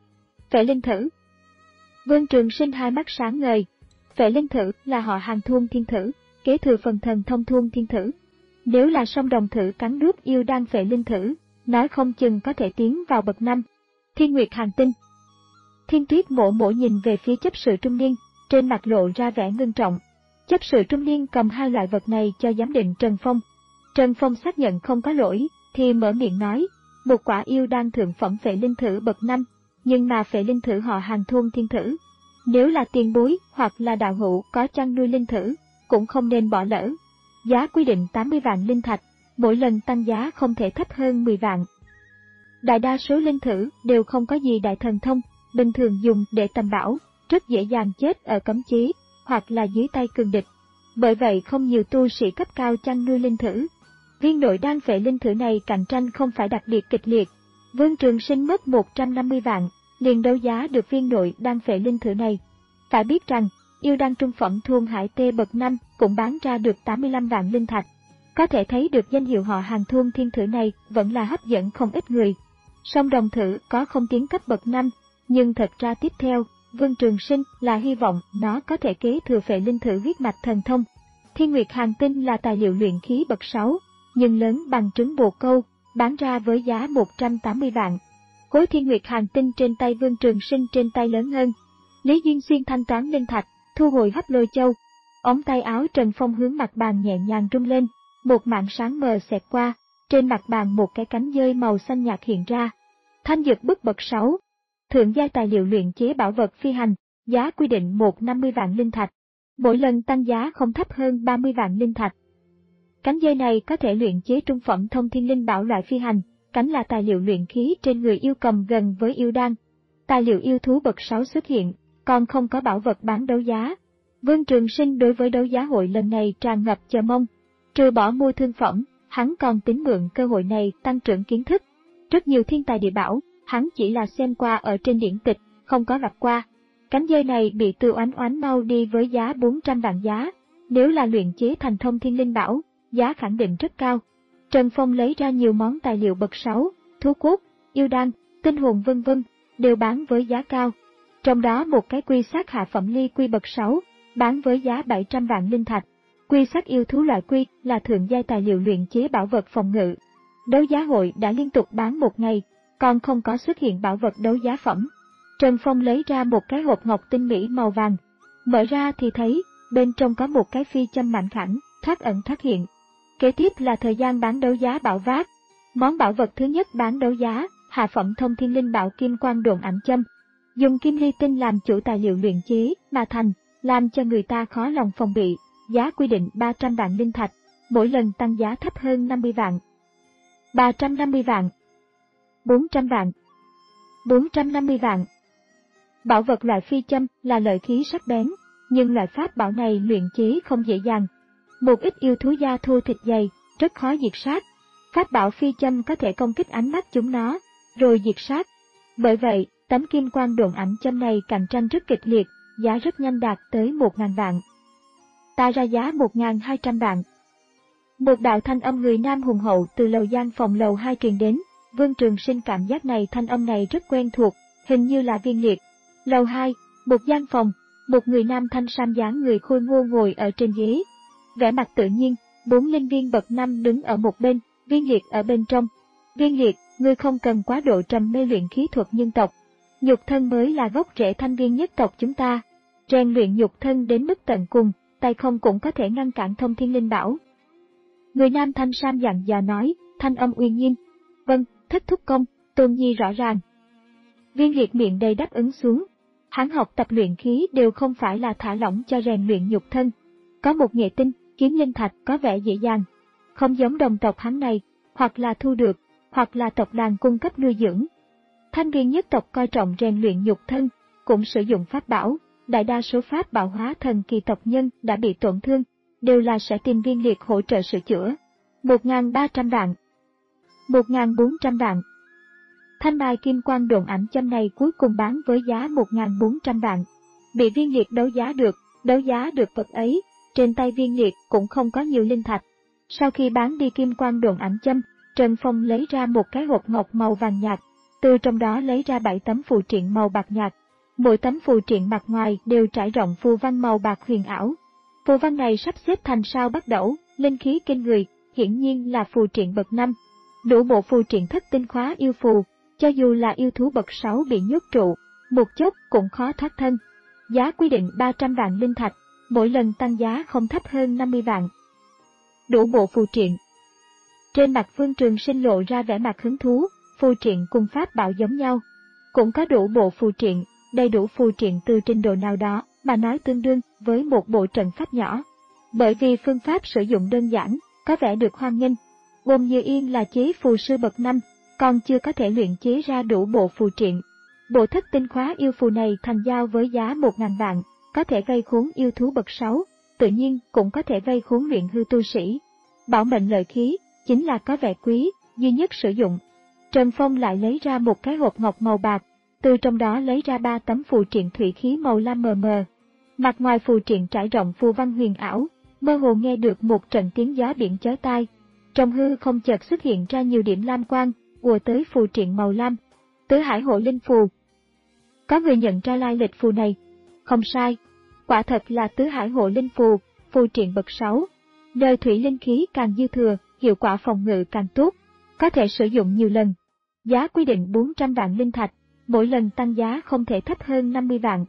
Phệ linh thử. Vương Trường Sinh hai mắt sáng ngời. Phệ linh thử là họ Hàng Thuôn Thiên Thử, kế thừa phần thần thông Thuôn Thiên Thử. Nếu là song đồng thử cắn nuốt yêu đan phệ linh thử, nói không chừng có thể tiến vào bậc năm. Thiên nguyệt hành tinh. Thiên Tuyết Mộ Mộ nhìn về phía chấp sự trung niên, trên mặt lộ ra vẻ ngưng trọng. Chấp sự trung niên cầm hai loại vật này cho giám định Trần Phong. Trần Phong xác nhận không có lỗi, thì mở miệng nói, một quả yêu đan thượng phẩm phệ linh thử bậc năm, nhưng mà phệ linh thử họ Hàng Thuôn Thiên Thử. Nếu là tiền bối hoặc là đạo hữu có chăn nuôi linh thử, cũng không nên bỏ lỡ. Giá quy định tám mươi vạn linh thạch, mỗi lần tăng giá không thể thấp hơn mười vạn. Đại đa số linh thử đều không có gì đại thần thông, bình thường dùng để tầm bảo, rất dễ dàng chết ở cấm chí, hoặc là dưới tay cường địch. Bởi vậy không nhiều tu sĩ cấp cao chăn nuôi linh thử. Viên nội đan phệ linh thử này cạnh tranh không phải đặc biệt kịch liệt. Vương Trường Sinh mất một trăm năm mươi vạn, liền đấu giá được viên nội đan phệ linh thử này. Phải biết rằng, yêu đan trung phẩm Thuôn Hải Tê bậc năm cũng bán ra được tám mươi lăm vạn linh thạch. Có thể thấy được danh hiệu họ Hàng Thuôn Thiên Thử này vẫn là hấp dẫn không ít người. Song đồng thử có không tiến cấp bậc năm, nhưng thật ra tiếp theo, Vương Trường Sinh là hy vọng nó có thể kế thừa phệ linh thử huyết mạch thần thông. Thiên nguyệt hành tinh là tài liệu luyện khí bậc sáu, nhưng lớn bằng trứng bồ câu, bán ra với giá một trăm tám mươi vạn. Khối thiên nguyệt hành tinh trên tay Vương Trường Sinh trên tay lớn hơn. Lý Duyên Xuyên thanh toán linh thạch, thu hồi hấp lôi châu. Ống tay áo Trần Phong hướng mặt bàn nhẹ nhàng rung lên, một mảng sáng mờ xẹt qua, trên mặt bàn một cái cánh dơi màu xanh nhạt hiện ra. Thanh dược bức bậc sáu, thượng giai tài liệu luyện chế bảo vật phi hành, giá quy định một trăm năm mươi vạn linh thạch. Mỗi lần tăng giá không thấp hơn ba mươi vạn linh thạch. Cánh dây này có thể luyện chế trung phẩm thông thiên linh bảo loại phi hành, cánh là tài liệu luyện khí trên người yêu cầm gần với yêu đan. Tài liệu yêu thú bậc sáu xuất hiện, còn không có bảo vật bán đấu giá. Vương Trường Sinh đối với đấu giá hội lần này tràn ngập chờ mong. Trừ bỏ mua thương phẩm, hắn còn tính mượn cơ hội này tăng trưởng kiến thức. Rất nhiều thiên tài địa bảo, hắn chỉ là xem qua ở trên điển tịch, không có gặp qua. Cánh dây này bị Từ Oánh Oánh mau đi với giá bốn trăm vạn giá. Nếu là luyện chế thành thông thiên linh bảo, giá khẳng định rất cao. Trần Phong lấy ra nhiều món tài liệu bậc sáu, thú cốt, yêu đan, tinh hồn vân vân, đều bán với giá cao. Trong đó một cái quy sát hạ phẩm ly quy bậc sáu, bán với giá bảy trăm vạn linh thạch. Quy sát yêu thú loại quy là thượng giai tài liệu luyện chế bảo vật phòng ngự. Đấu giá hội đã liên tục bán một ngày, còn không có xuất hiện bảo vật đấu giá phẩm. Trần Phong lấy ra một cái hộp ngọc tinh mỹ màu vàng, mở ra thì thấy bên trong có một cái phi châm mảnh khảnh, thoát ẩn thoát hiện. Kế tiếp là thời gian bán đấu giá bảo vác. Món bảo vật thứ nhất bán đấu giá, hạ phẩm thông thiên linh bảo kim quang độn ảnh châm. Dùng kim ly tinh làm chủ tài liệu luyện chế mà thành, làm cho người ta khó lòng phòng bị, giá quy định ba trăm vạn linh thạch, mỗi lần tăng giá thấp hơn năm mươi vạn. ba trăm năm mươi vạn, bốn trăm vạn, bốn trăm năm mươi vạn, Bảo vật loại phi châm là lợi khí sắc bén, nhưng loại pháp bảo này luyện chế không dễ dàng. Một ít yêu thú da thô thịt dày, rất khó diệt sát. Pháp bảo phi châm có thể công kích ánh mắt chúng nó, rồi diệt sát. Bởi vậy, tấm kim quang độn ảnh châm này cạnh tranh rất kịch liệt, giá rất nhanh đạt tới một nghìn vạn. Ta ra giá một nghìn hai trăm vạn. Một đạo thanh âm người nam hùng hậu từ lầu gian phòng lầu hai truyền đến, Vương Trường Sinh cảm giác này thanh âm này rất quen thuộc, hình như là Viên Liệt. Lầu hai, một gian phòng, một người nam thanh sam dáng người khôi ngô ngồi ở trên ghế. Vẻ mặt tự nhiên, bốn linh viên bậc năm đứng ở một bên, Viên Liệt ở bên trong. Viên Liệt, ngươi không cần quá độ trầm mê luyện khí thuật nhân tộc. Nhục thân mới là gốc rễ thanh viên nhất tộc chúng ta. Rèn luyện nhục thân đến mức tận cùng, tay không cũng có thể ngăn cản thông thiên linh bảo. Người nam thanh sam dặn dò nói, thanh âm uy nghiêm. Vâng, Thất thúc công, Tôn Nhi rõ ràng. Viên Liệt miệng đầy đáp ứng xuống. Hắn học tập luyện khí đều không phải là thả lỏng cho rèn luyện nhục thân. Có một nghệ tinh, kiếm linh thạch có vẻ dễ dàng. Không giống đồng tộc hắn này, hoặc là thu được, hoặc là tộc đàn cung cấp nuôi dưỡng. Thanh viên nhất tộc coi trọng rèn luyện nhục thân, cũng sử dụng pháp bảo. Đại đa số pháp bảo hóa thần kỳ tộc nhân đã bị tổn thương, đều là sẽ tìm Viên Liệt hỗ trợ sửa chữa. một nghìn ba trăm vạn. một nghìn bốn trăm vạn. Thanh bài kim quang độn ảnh châm này cuối cùng bán với giá một nghìn bốn trăm vạn. Bị Viên Liệt đấu giá được, đấu giá được vật ấy, trên tay Viên Liệt cũng không có nhiều linh thạch. Sau khi bán đi kim quang độn ảnh châm, Trần Phong lấy ra một cái hộp ngọc màu vàng nhạt, từ trong đó lấy ra bảy tấm phù triện màu bạc nhạt. Mỗi tấm phù triện mặt ngoài đều trải rộng phù văn màu bạc huyền ảo. Phù văn này sắp xếp thành sao bắt đẩu, linh khí kinh người, hiển nhiên là phù triện bậc năm. Đủ bộ phù triện thất tinh khóa yêu phù, cho dù là yêu thú bậc sáu bị nhốt trụ, một chốc cũng khó thoát thân. Giá quy định ba trăm vạn linh thạch, mỗi lần tăng giá không thấp hơn năm mươi vạn. Đủ bộ phù triện. Trên mặt Vương Trường Sinh lộ ra vẻ mặt hứng thú, phù triện cùng pháp bảo giống nhau. Cũng có đủ bộ phù triện, đầy đủ phù triện từ trình độ nào đó mà nói tương đương với một bộ trận pháp nhỏ. Bởi vì phương pháp sử dụng đơn giản, có vẻ được hoan nghênh. Bồn Như Yên là chế phù sư bậc năm, còn chưa có thể luyện chế ra đủ bộ phù triện. Bộ thất tinh khóa yêu phù này thành giao với giá một nghìn vạn, có thể vây khốn yêu thú bậc sáu, tự nhiên cũng có thể vây khốn luyện hư tu sĩ. Bảo mệnh lợi khí, chính là có vẻ quý, duy nhất sử dụng. Trần Phong lại lấy ra một cái hộp ngọc màu bạc, từ trong đó lấy ra ba tấm phù triện thủy khí màu lam mờ mờ. Mặt ngoài phù triện trải rộng phù văn huyền ảo, mơ hồ nghe được một trận tiếng gió biển chói tai. Trong hư không chợt xuất hiện ra nhiều điểm lam quang, ùa tới phù triện màu lam. Tứ Hải Hộ Linh Phù. Có người nhận ra lai lịch phù này. Không sai, quả thật là Tứ Hải Hộ Linh Phù, phù triện bậc sáu. Nơi thủy linh khí càng dư thừa, hiệu quả phòng ngự càng tốt, có thể sử dụng nhiều lần. Giá quy định bốn trăm vạn linh thạch, mỗi lần tăng giá không thể thấp hơn năm mươi vạn.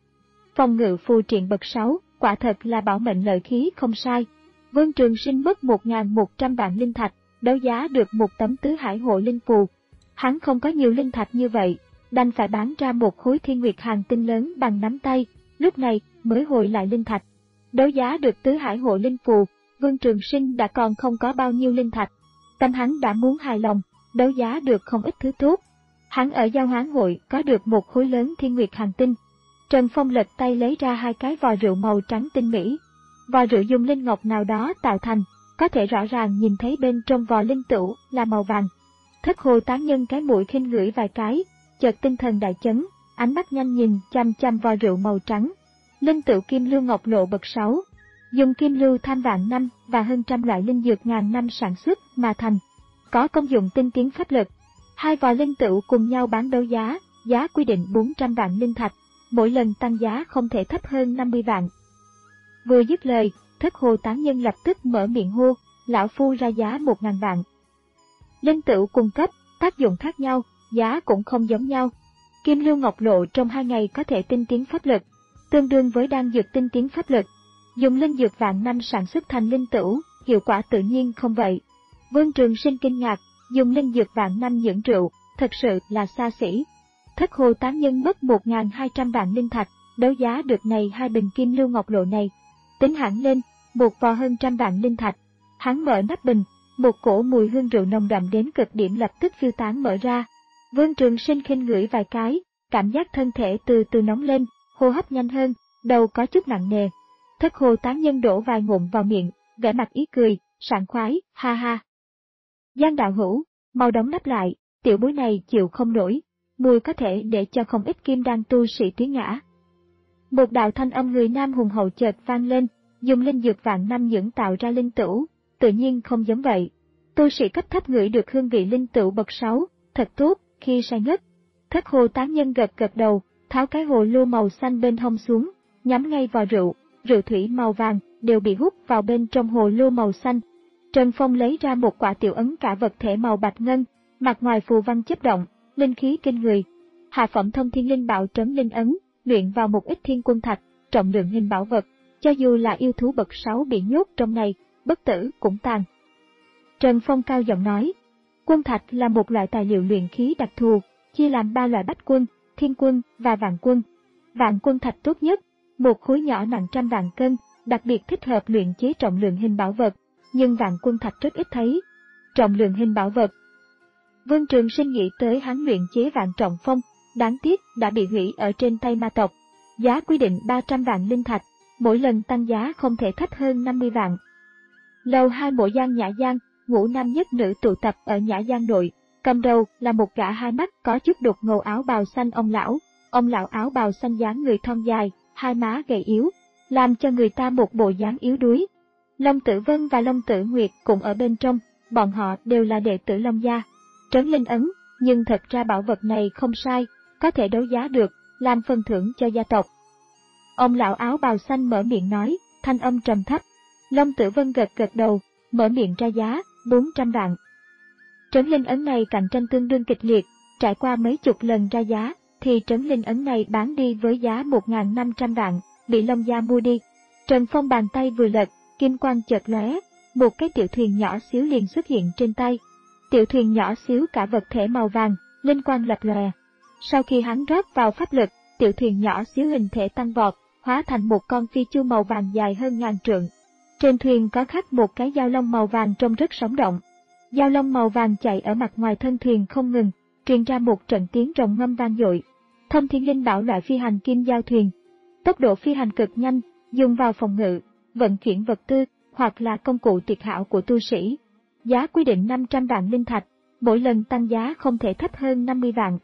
Phòng ngự phù triện bậc sáu, quả thật là bảo mệnh lợi khí không sai. Vương Trường Sinh mất một nghìn một trăm vạn linh thạch, đấu giá được một tấm Tứ Hải Hộ Linh Phù. Hắn không có nhiều linh thạch như vậy, đành phải bán ra một khối thiên nguyệt hàng tinh lớn bằng nắm tay, lúc này mới hồi lại linh thạch. Đấu giá được Tứ Hải Hộ Linh Phù, Vương Trường Sinh đã còn không có bao nhiêu linh thạch. Tâm hắn đã muốn hài lòng, đấu giá được không ít thứ tốt. Hắn ở giao hoán hội có được một khối lớn thiên nguyệt hàng tinh. Trần Phong lật tay lấy ra hai cái vò rượu màu trắng tinh mỹ. Vò rượu dùng linh ngọc nào đó tạo thành, có thể rõ ràng nhìn thấy bên trong vò linh tửu là màu vàng. Thất Hồ Tán Nhân cái mũi khinh ngửi vài cái, chợt tinh thần đại chấn, ánh mắt nhanh nhìn chăm chăm vò rượu màu trắng. Linh tửu kim lưu ngọc lộ bậc sáu, dùng kim lưu tham vạn năm và hơn trăm loại linh dược ngàn năm sản xuất mà thành, có công dụng tinh tiến pháp lực. Hai vò linh tửu cùng nhau bán đấu giá, giá quy định bốn trăm vạn linh thạch, mỗi lần tăng giá không thể thấp hơn năm mươi vạn. Vừa dứt lời, Thất Hồ Tán Nhân lập tức mở miệng hô, lão phu ra giá một nghìn vạn. Linh tửu cung cấp, tác dụng khác nhau, giá cũng không giống nhau. Kim lưu ngọc lộ trong hai ngày có thể tinh tiến pháp lực, tương đương với đan dược tinh tiến pháp lực. Dùng linh dược vạn năm sản xuất thành linh tửu, hiệu quả tự nhiên không vậy. Vương Trường Sinh kinh ngạc, dùng linh dược vạn năm nhưỡng rượu, thật sự là xa xỉ. Thất Hồ Tán Nhân mất một nghìn hai trăm vạn linh thạch, đấu giá được này hai bình kim lưu ngọc lộ này. Tính hẳn lên, một vò hơn trăm vạn linh thạch. Hắn mở nắp bình, một cổ mùi hương rượu nồng đậm đến cực điểm lập tức phiêu tán mở ra. Vương Trường Sinh khinh ngửi vài cái, cảm giác thân thể từ từ nóng lên, hô hấp nhanh hơn, đầu có chút nặng nề. Thất Hồ Tán Nhân đổ vài ngụm vào miệng, vẻ mặt ý cười, sảng khoái, ha ha. Giang đạo hữu, mau đóng nắp lại, tiểu bối này chịu không nổi, mùi có thể để cho không ít kim đan tu sĩ tuyến ngã. Một đạo thanh âm người nam hùng hậu chợt vang lên, dùng linh dược vạn năm nhưỡng tạo ra linh tửu, tự nhiên không giống vậy. Tu sĩ cấp thấp ngửi được hương vị linh tửu bậc sáu, thật tốt, khi say ngất. Thất Hồ Tán Nhân gật gật đầu, tháo cái hồ lô màu xanh bên hông xuống, nhắm ngay vào rượu, rượu thủy màu vàng đều bị hút vào bên trong hồ lô màu xanh. Trần Phong lấy ra một quả tiểu ấn cả vật thể màu bạch ngân, mặt ngoài phù văn chớp động, linh khí kinh người. Hạ phẩm thông thiên linh bảo trấn linh ấn, luyện vào một ít thiên quân thạch, trọng lượng hình bảo vật, cho dù là yêu thú bậc sáu bị nhốt trong này, bất tử cũng tàn. Trần Phong cao giọng nói, quân thạch là một loại tài liệu luyện khí đặc thù, chia làm ba loại bách quân, thiên quân và vạn quân. Vạn quân thạch tốt nhất, một khối nhỏ nặng trăm vạn cân, đặc biệt thích hợp luyện chế trọng lượng hình bảo vật, nhưng vạn quân thạch rất ít thấy. Trọng lượng hình bảo vật. Vương Trường Sinh nghĩ tới hắn luyện chế vạn trọng phong, đáng tiếc đã bị hủy ở trên tay ma tộc. Giá quy định ba trăm vạn linh thạch, mỗi lần tăng giá không thể thấp hơn năm mươi vạn. Lầu hai Mộ Giang Nhã Giang, ngũ nam nhất nữ tụ tập ở Nhã Giang nội, cầm đầu là một gã hai mắt có chút đục ngầu áo bào xanh ông lão. Ông lão áo bào xanh dáng người thon dài, hai má gầy yếu, làm cho người ta một bộ dáng yếu đuối. Long Tử Vân và Long Tử Nguyệt cũng ở bên trong, bọn họ đều là đệ tử Long gia. Trấn linh ấn, nhưng thật ra bảo vật này không sai, có thể đấu giá được, làm phần thưởng cho gia tộc. Ông lão áo bào xanh mở miệng nói, thanh âm trầm thấp. Long Tử Vân gật gật đầu, mở miệng ra giá, bốn trăm vạn. Trấn linh ấn này cạnh tranh tương đương kịch liệt, trải qua mấy chục lần ra giá, thì trấn linh ấn này bán đi với giá một nghìn năm trăm vạn, bị Long gia mua đi. Trần Phong bàn tay vừa lật, kim quang chợt lóe, một cái tiểu thuyền nhỏ xíu liền xuất hiện trên tay. Tiểu thuyền nhỏ xíu cả vật thể màu vàng, linh quang lập lòe. Sau khi hắn rót vào pháp lực, tiểu thuyền nhỏ xíu hình thể tăng vọt, hóa thành một con phi chu màu vàng dài hơn ngàn trượng. Trên thuyền có khắc một cái dao long màu vàng trông rất sống động. Dao long màu vàng chạy ở mặt ngoài thân thuyền không ngừng, truyền ra một trận tiếng rồng ngâm vang dội. Thông thiên linh bảo loại phi hành kim giao thuyền, tốc độ phi hành cực nhanh, dùng vào phòng ngự, vận chuyển vật tư hoặc là công cụ tuyệt hảo của tu sĩ. Giá quy định năm trăm vạn linh thạch, mỗi lần tăng giá không thể thấp hơn năm mươi vạn.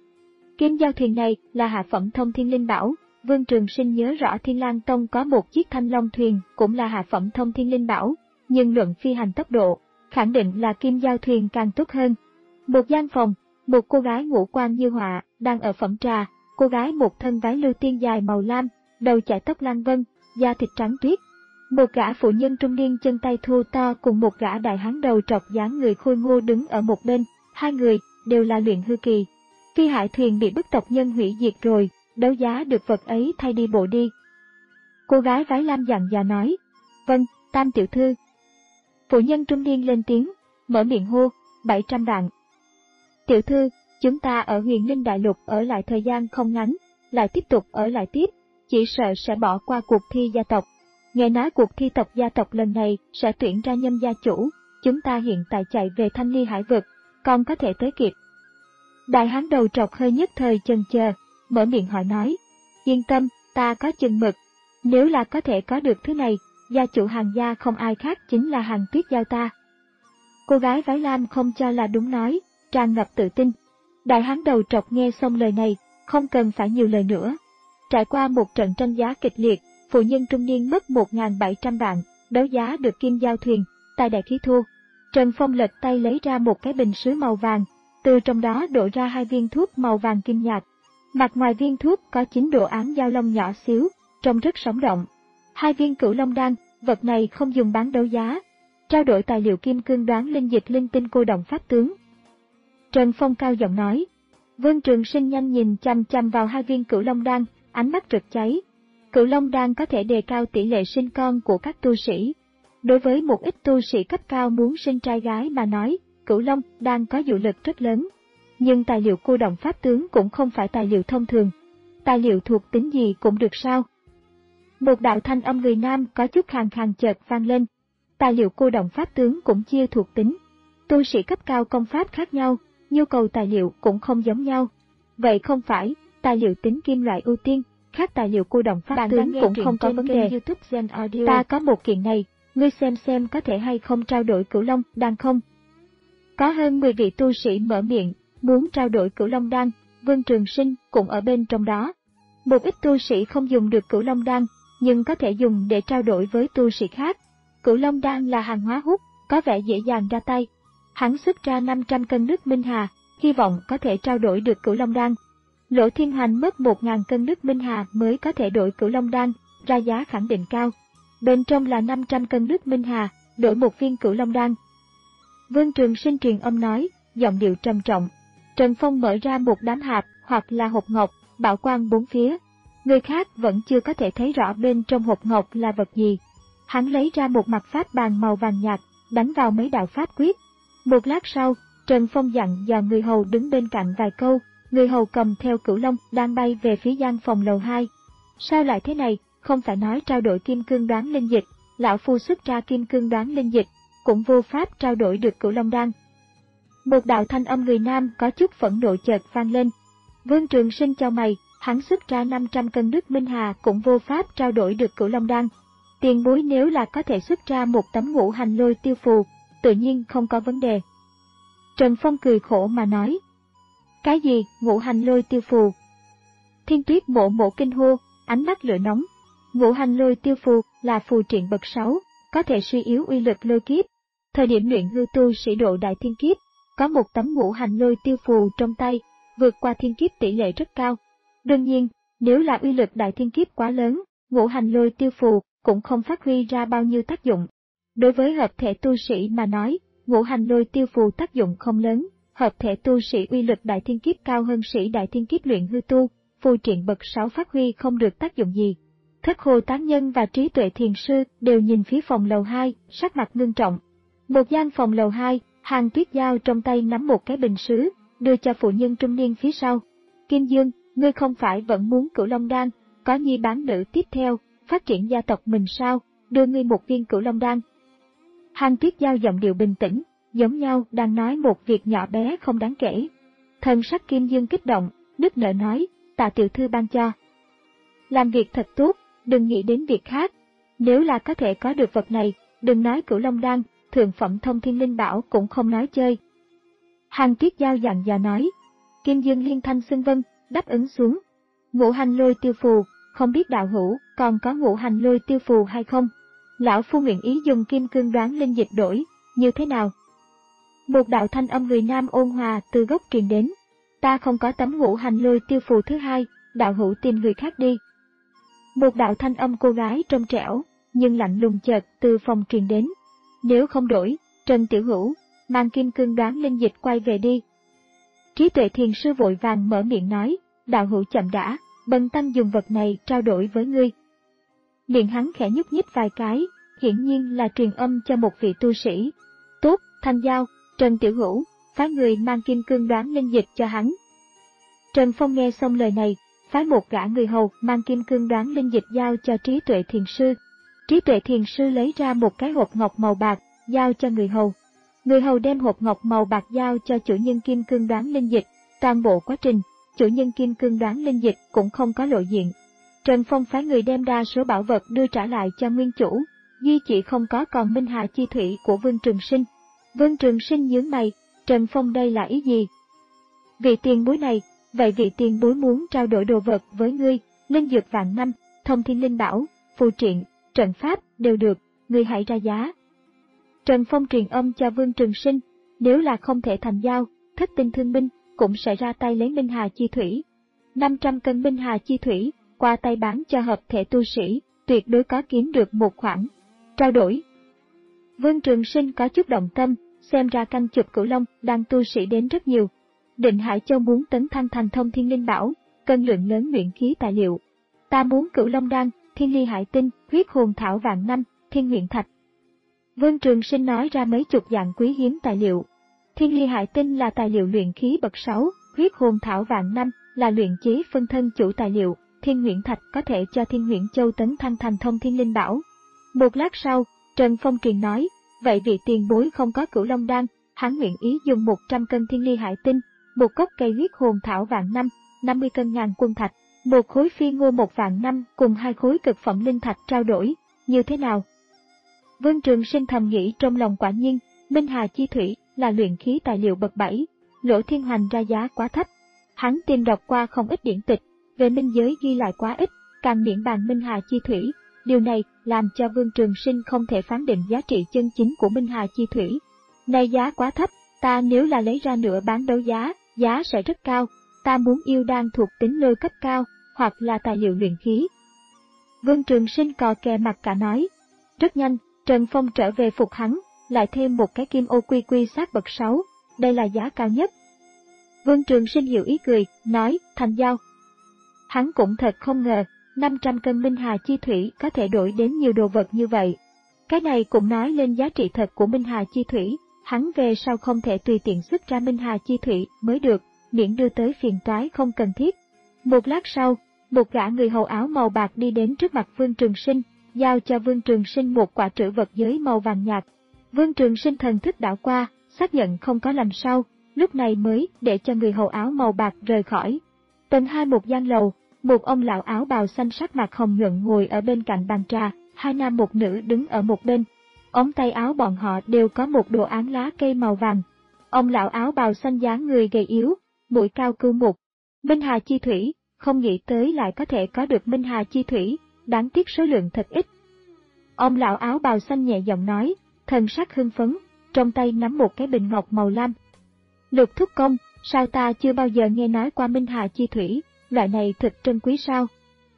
Kim giao thuyền này là hạ phẩm thông thiên linh bảo. Vương Trường Sinh nhớ rõ Thiên Lang Tông có một chiếc thanh long thuyền cũng là hạ phẩm thông thiên linh bảo, nhưng luận phi hành tốc độ, khẳng định là kim giao thuyền càng tốt hơn. Một gian phòng, một cô gái ngũ quan như họa đang ở phẩm trà, cô gái một thân váy lưu tiên dài màu lam, đầu chải tóc lan vân, da thịt trắng tuyết. Một gã phụ nhân trung niên chân tay thô to cùng một gã đại hán đầu trọc dáng người khôi ngô đứng ở một bên, hai người đều là luyện hư kỳ. Phi hải thuyền bị bức tộc nhân hủy diệt rồi, đấu giá được vật ấy thay đi bộ đi. Cô gái váy lam dặn dò nói, vâng, Tam tiểu thư. Phụ nhân trung niên lên tiếng, mở miệng hô, bảy trăm vạn. Tiểu thư, chúng ta ở Huyền Linh Đại Lục ở lại thời gian không ngắn, lại tiếp tục ở lại tiếp, chỉ sợ sẽ bỏ qua cuộc thi gia tộc. Nghe nói cuộc thi tộc gia tộc lần này sẽ tuyển ra nhâm gia chủ, chúng ta hiện tại chạy về Thanh Ly Hải Vực, còn có thể tới kịp. Đại hán đầu trọc hơi nhất thời chần chờ, mở miệng hỏi nói, yên tâm, ta có chừng mực, nếu là có thể có được thứ này, gia chủ Hàng gia không ai khác chính là Hàng Tuyết Giao ta. Cô gái váy lam không cho là đúng nói, tràn ngập tự tin. Đại hán đầu trọc nghe xong lời này, không cần phải nhiều lời nữa. Trải qua một trận tranh giá kịch liệt, phụ nhân trung niên mất một nghìn bảy trăm vạn, đấu giá được kim giao thuyền, tài đại khí thua. Trần Phong lật tay lấy ra một cái bình sứ màu vàng, từ trong đó đổ ra hai viên thuốc màu vàng kim nhạt. Mặt ngoài viên thuốc có chín độ ám dao long nhỏ xíu, trông rất sống động. Hai viên cửu long đan, vật này không dùng bán đấu giá. Trao đổi tài liệu kim cương đoán linh dịch linh tinh cô động pháp tướng. Trần Phong cao giọng nói. Vương Trường Sinh nhanh nhìn chăm chăm vào hai viên cửu long đan, ánh mắt rực cháy. Cửu long đan có thể đề cao tỷ lệ sinh con của các tu sĩ. Đối với một ít tu sĩ cấp cao muốn sinh trai gái mà nói, cửu long đan có dụ lực rất lớn. Nhưng tài liệu cô động pháp tướng cũng không phải tài liệu thông thường. Tài liệu thuộc tính gì cũng được sao? Một đạo thanh âm người nam có chút khàn khàn chợt vang lên. Tài liệu cô động pháp tướng cũng chia thuộc tính. Tu sĩ cấp cao công pháp khác nhau, nhu cầu tài liệu cũng không giống nhau. Vậy không phải, tài liệu tính kim loại ưu tiên, khác tài liệu cô động phát tướng cũng không có vấn đề. YouTube Gen Audio. Ta có một kiện này, ngươi xem xem có thể hay không trao đổi Cửu Long Đan không? Có hơn mười vị tu sĩ mở miệng, muốn trao đổi Cửu Long Đan, Vương Trường Sinh cũng ở bên trong đó. Một ít tu sĩ không dùng được Cửu Long Đan, nhưng có thể dùng để trao đổi với tu sĩ khác. Cửu Long Đan là hàng hóa hút, có vẻ dễ dàng ra tay. Hắn xuất ra năm trăm cân nước Minh Hà, hy vọng có thể trao đổi được Cửu Long Đan. Lỗ Thiên Hoành mất một nghìn cân nước Minh Hà mới có thể đổi Cửu Long Đan, ra giá khẳng định cao. Bên trong là năm trăm cân nước Minh Hà, đổi một viên Cửu Long Đan. Vương Trường Sinh truyền âm nói, giọng điệu trầm trọng. Trần Phong mở ra một đám hạt hoặc là hộp ngọc, bảo quang bốn phía. Người khác vẫn chưa có thể thấy rõ bên trong hộp ngọc là vật gì. Hắn lấy ra một mặt pháp bàn màu vàng nhạt, đánh vào mấy đạo pháp quyết. Một lát sau, Trần Phong dặn dò người hầu đứng bên cạnh vài câu, người hầu cầm theo Cửu Long đang bay về phía gian phòng lầu hai. Sao lại thế này, không phải nói trao đổi kim cương đoán linh dịch, lão phu xuất ra kim cương đoán linh dịch, cũng vô pháp trao đổi được Cửu Long Đan. Một đạo thanh âm người nam có chút phẫn nộ chợt vang lên. Vương Trường Sinh chau mày, hắn xuất ra năm trăm cân nước Minh Hà cũng vô pháp trao đổi được Cửu Long Đan. Tiền bối nếu là có thể xuất ra một tấm ngũ hành lôi tiêu phù, tự nhiên không có vấn đề. Trần Phong cười khổ mà nói. Cái gì, ngũ hành lôi tiêu phù? Thiên Tuyết mộ mộ kinh hô, ánh mắt lửa nóng. Ngũ hành lôi tiêu phù là phù triện bậc sáu, có thể suy yếu uy lực lôi kiếp. Thời điểm luyện hư tu sĩ độ đại thiên kiếp, có một tấm ngũ hành lôi tiêu phù trong tay, vượt qua thiên kiếp tỷ lệ rất cao. Đương nhiên, nếu là uy lực đại thiên kiếp quá lớn, ngũ hành lôi tiêu phù cũng không phát huy ra bao nhiêu tác dụng. Đối với hợp thể tu sĩ mà nói, ngũ hành lôi tiêu phù tác dụng không lớn, hợp thể tu sĩ uy lực đại thiên kiếp cao hơn sĩ đại thiên kiếp luyện hư tu, phù triện bậc sáu phát huy không được tác dụng gì. Thất Hồ Tán Nhân và Trí Tuệ Thiền Sư đều nhìn phía phòng lầu hai, sắc mặt ngưng trọng. Một gian phòng lầu hai, Hàn Tuyết Giao trong tay nắm một cái bình sứ, đưa cho phụ nhân trung niên phía sau. Kim Dương, ngươi không phải vẫn muốn Cửu Long Đan, có nhi bán nữ tiếp theo, phát triển gia tộc mình sao, đưa ngươi một viên Cửu Long Đan. Hàn Tuyết Giao giọng điệu bình tĩnh, giống nhau đang nói một việc nhỏ bé không đáng kể. Thần sắc Kim Dương kích động, nức nở nói, tạ tiểu thư ban cho. Làm việc thật tốt, đừng nghĩ đến việc khác. Nếu là có thể có được vật này, đừng nói Cửu Long Đan, thượng phẩm thông thiên linh bảo cũng không nói chơi. Hàn Tuyết Giao dặn dò nói. Kim Dương liên thanh xưng vân, đáp ứng xuống. Ngũ hành lôi tiêu phù, không biết đạo hữu còn có ngũ hành lôi tiêu phù hay không? Lão phu nguyện ý dùng kim cương đoán linh dịch đổi, như thế nào? Một đạo thanh âm người nam ôn hòa từ gốc truyền đến. Ta không có tấm ngũ hành lôi tiêu phù thứ hai, đạo hữu tìm người khác đi. Một đạo thanh âm cô gái trong trẻo, nhưng lạnh lùng chợt từ phòng truyền đến. Nếu không đổi, Trần Tiểu Hữu, mang kim cương đoán linh dịch quay về đi. Trí Tuệ Thiền Sư vội vàng mở miệng nói, đạo hữu chậm đã, bần tăng dùng vật này trao đổi với ngươi. Miệng hắn khẽ nhúc nhích vài cái, hiển nhiên là truyền âm cho một vị tu sĩ. Tốt, Thanh Giao, Trần Tiểu Hữu, phái người mang kim cương đoán linh dịch cho hắn. Trần Phong nghe xong lời này, phái một gã người hầu mang kim cương đoán linh dịch giao cho Trí Tuệ Thiền Sư. Trí Tuệ Thiền Sư lấy ra một cái hộp ngọc màu bạc, giao cho người hầu. Người hầu đem hộp ngọc màu bạc giao cho chủ nhân kim cương đoán linh dịch. Toàn bộ quá trình, chủ nhân kim cương đoán linh dịch cũng không có lộ diện. Trần Phong phái người đem đa số bảo vật đưa trả lại cho nguyên chủ, duy chỉ không có còn Minh Hà chi thủy của Vương Trường Sinh. Vương Trường Sinh nhướng mày, Trần Phong đây là ý gì? Vị tiền bối này, vậy vị tiền bối muốn trao đổi đồ vật với ngươi, linh dược vạn năm, thông thiên linh bảo, phù triện, trận pháp, đều được, ngươi hãy ra giá. Trần Phong truyền âm cho Vương Trường Sinh, nếu là không thể thành giao, Thất Tinh Thương Binh cũng sẽ ra tay lấy Minh Hà chi thủy. năm trăm cân Minh Hà chi thủy, qua tay bán cho hợp thể tu sĩ, tuyệt đối có kiếm được một khoản. Trao đổi. Vương Trường Sinh có chút động tâm, xem ra canh chụp Cửu Long đang tu sĩ đến rất nhiều. Định Hải Châu muốn tấn thăng thành thông thiên linh bảo, cần lượng lớn luyện khí tài liệu. Ta muốn Cửu Long đan, thiên ly hải tinh, huyết hồn thảo vạn năm, thiên nguyện thạch. Vương Trường Sinh nói ra mấy chục dạng quý hiếm tài liệu. Thiên ly hải tinh là tài liệu luyện khí bậc sáu, huyết hồn thảo vạn năm là luyện chế phân thân chủ tài liệu, thiên nguyện thạch có thể cho thiên nguyện châu tấn thăng thành thông thiên linh bảo. Một lát sau, Trần Phong truyền nói, vậy vị tiền bối không có Cửu Long đan, hắn nguyện ý dùng một trăm cân thiên ly hải tinh, một cốc cây huyết hồn thảo vạn năm, năm mươi cân ngàn quân thạch, một khối phi ngô một vạn năm cùng hai khối cực phẩm linh thạch trao đổi, như thế nào? Vương Trường Sinh thầm nghĩ trong lòng, quả nhiên, Minh Hà chi thủy là luyện khí tài liệu bậc bảy, Lỗ Thiên Hoành ra giá quá thấp. Hắn tìm đọc qua không ít điển tịch, về minh giới ghi lại quá ít, càng miễn bàn Minh Hà chi thủy. Điều này làm cho Vương Trường Sinh không thể phán định giá trị chân chính của Minh Hà chi thủy. Này giá quá thấp, ta nếu là lấy ra nữa bán đấu giá, giá sẽ rất cao. Ta muốn yêu đan thuộc tính lôi cấp cao, hoặc là tài liệu luyện khí. Vương Trường Sinh cò kè mặt cả nói. Rất nhanh, Trần Phong trở về phục hắn, lại thêm một cái kim ô quy quy sát bậc sáu, đây là giá cao nhất. Vương Trường Sinh hiểu ý cười, nói, thành giao. Hắn cũng thật không ngờ, năm trăm cân Minh Hà chi thủy có thể đổi đến nhiều đồ vật như vậy. Cái này cũng nói lên giá trị thật của Minh Hà chi thủy, hắn về sau không thể tùy tiện xuất ra Minh Hà chi thủy mới được, miễn đưa tới phiền toái không cần thiết. Một lát sau, một gã người hầu áo màu bạc đi đến trước mặt Vương Trường Sinh, giao cho Vương Trường Sinh một quả trữ vật giới màu vàng nhạt. Vương Trường Sinh thần thức đảo qua, xác nhận không có làm sao, lúc này mới để cho người hầu áo màu bạc rời khỏi. Tầng hai một gian lầu, một ông lão áo bào xanh sắc mặt hồng nhuận ngồi ở bên cạnh bàn trà, hai nam một nữ đứng ở một bên. Ống tay áo bọn họ đều có một đồ án lá cây màu vàng. Ông lão áo bào xanh dáng người gầy yếu, mũi cao cưu mục. Minh Hà chi thủy, không nghĩ tới lại có thể có được Minh Hà chi thủy, đáng tiếc số lượng thật ít. Ông lão áo bào xanh nhẹ giọng nói, thần sắc hưng phấn, trong tay nắm một cái bình ngọc màu lam. Lục thúc công, sao ta chưa bao giờ nghe nói qua Minh Hà chi thủy, loại này thật trân quý sao?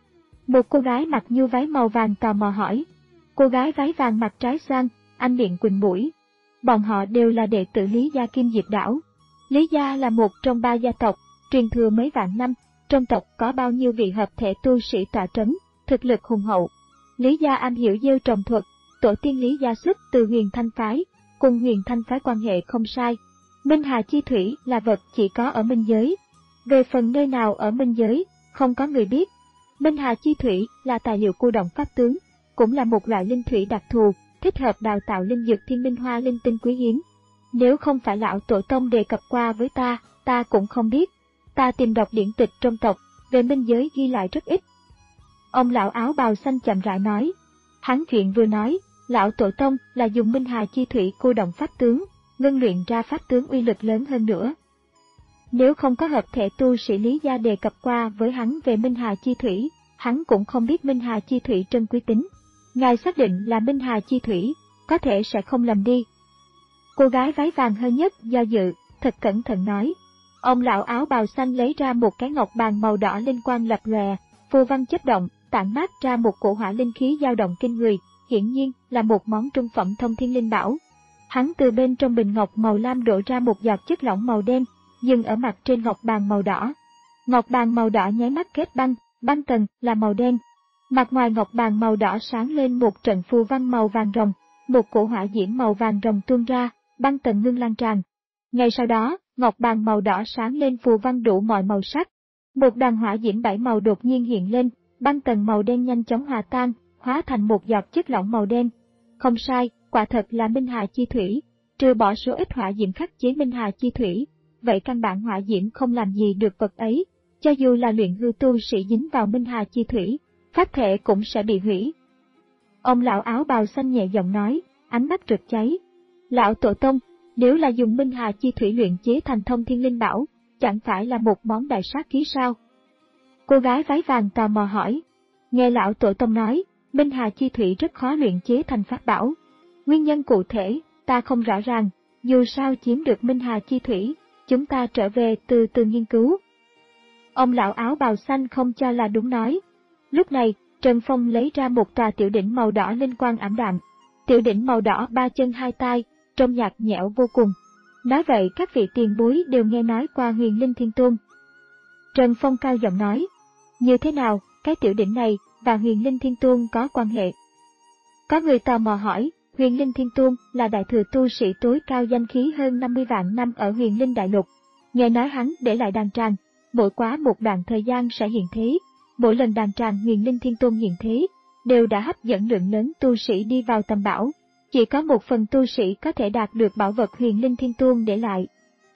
Một cô gái mặc nhu váy màu vàng tò mò hỏi. Cô gái váy vàng mặt trái xoan, anh miệng quỳnh mũi. Bọn họ đều là đệ tử Lý gia Kim Diệp Đảo. Lý gia là một trong ba gia tộc, truyền thừa mấy vạn năm, trong tộc có bao nhiêu vị hợp thể tu sĩ tọa trấn, thực lực hùng hậu. Lý gia am hiểu gieo trồng thuật, tổ tiên Lý gia xuất từ Huyền Thanh phái, cùng Huyền Thanh phái quan hệ không sai. Minh Hà chi thủy là vật chỉ có ở minh giới. Về phần nơi nào ở minh giới, không có người biết. Minh Hà chi thủy là tài liệu cô động pháp tướng, cũng là một loại linh thủy đặc thù, thích hợp đào tạo linh dược thiên minh hoa linh tinh quý hiếm. Nếu không phải lão tổ tông đề cập qua với ta, ta cũng không biết. Ta tìm đọc điển tịch trong tộc, về minh giới ghi lại rất ít. Ông lão áo bào xanh chậm rãi nói. Hắn chuyện vừa nói, lão tổ tông là dùng Minh Hà chi thủy cô động pháp tướng, ngưng luyện ra pháp tướng uy lực lớn hơn nữa. Nếu không có hợp thể tu sĩ Lý gia đề cập qua với hắn về Minh Hà chi thủy, hắn cũng không biết Minh Hà chi thủy trân quý tính. Ngài xác định là Minh Hà chi thủy, có thể sẽ không lầm đi. Cô gái váy vàng hơi nhất do dự, thật cẩn thận nói. Ông lão áo bào xanh lấy ra một cái ngọc bàn màu đỏ linh quang lập lòe, phù văn chớp động, tản mát ra một cổ hỏa linh khí dao động kinh người, hiển nhiên là một món trung phẩm thông thiên linh bảo. Hắn từ bên trong bình ngọc màu lam đổ ra một giọt chất lỏng màu đen, dừng ở mặt trên ngọc bàn màu đỏ. Ngọc bàn màu đỏ nháy mắt kết băng, băng tầng là màu đen. Mặt ngoài ngọc bàn màu đỏ sáng lên một trận phù văn màu vàng rồng, một cổ hỏa diễm màu vàng rồng tuôn ra, băng tầng ngưng lan tràn. Ngay sau đó, ngọc bàn màu đỏ sáng lên phù văn đủ mọi màu sắc. Một đoàn hỏa diễm bảy màu đột nhiên hiện lên, băng tầng màu đen nhanh chóng hòa tan, hóa thành một giọt chất lỏng màu đen. Không sai, quả thật là Minh Hà chi thủy, trừ bỏ số ít hỏa diễm khắc chế Minh Hà chi thủy, vậy căn bản hỏa diễm không làm gì được vật ấy, cho dù là luyện hư tu sĩ dính vào Minh Hà chi thủy, pháp thể cũng sẽ bị hủy. Ông lão áo bào xanh nhẹ giọng nói, ánh mắt rực cháy. Lão tổ tông, nếu là dùng Minh Hà chi thủy luyện chế thành thông thiên linh bảo, chẳng phải là một món đại sát khí sao? Cô gái váy vàng tò mò hỏi. Nghe lão tổ tông nói, Minh Hà chi thủy rất khó luyện chế thành pháp bảo. Nguyên nhân cụ thể, ta không rõ ràng, dù sao chiếm được Minh Hà chi thủy, chúng ta trở về từ từ nghiên cứu. Ông lão áo bào xanh không cho là đúng nói. Lúc này, Trần Phong lấy ra một tòa tiểu đỉnh màu đỏ linh quang ảm đạm. Tiểu đỉnh màu đỏ ba chân hai tay, trông nhạt nhẽo vô cùng. Nói vậy các vị tiền bối đều nghe nói qua Huyền Linh Thiên Tôn. Trần Phong cao giọng nói. Như thế nào, cái tiểu đỉnh này và Huyền Linh Thiên Tôn có quan hệ? Có người tò mò hỏi. Huyền Linh Thiên Tôn là đại thừa tu sĩ tối cao danh khí hơn năm mươi vạn năm ở Huyền Linh Đại Lục. Nghe nói hắn để lại đàn tràng, mỗi quá một đoạn thời gian sẽ hiện thế. Mỗi lần đàn tràng Huyền Linh Thiên Tôn hiện thế, đều đã hấp dẫn lượng lớn tu sĩ đi vào tầm bảo. Chỉ có một phần tu sĩ có thể đạt được bảo vật Huyền Linh Thiên Tôn để lại.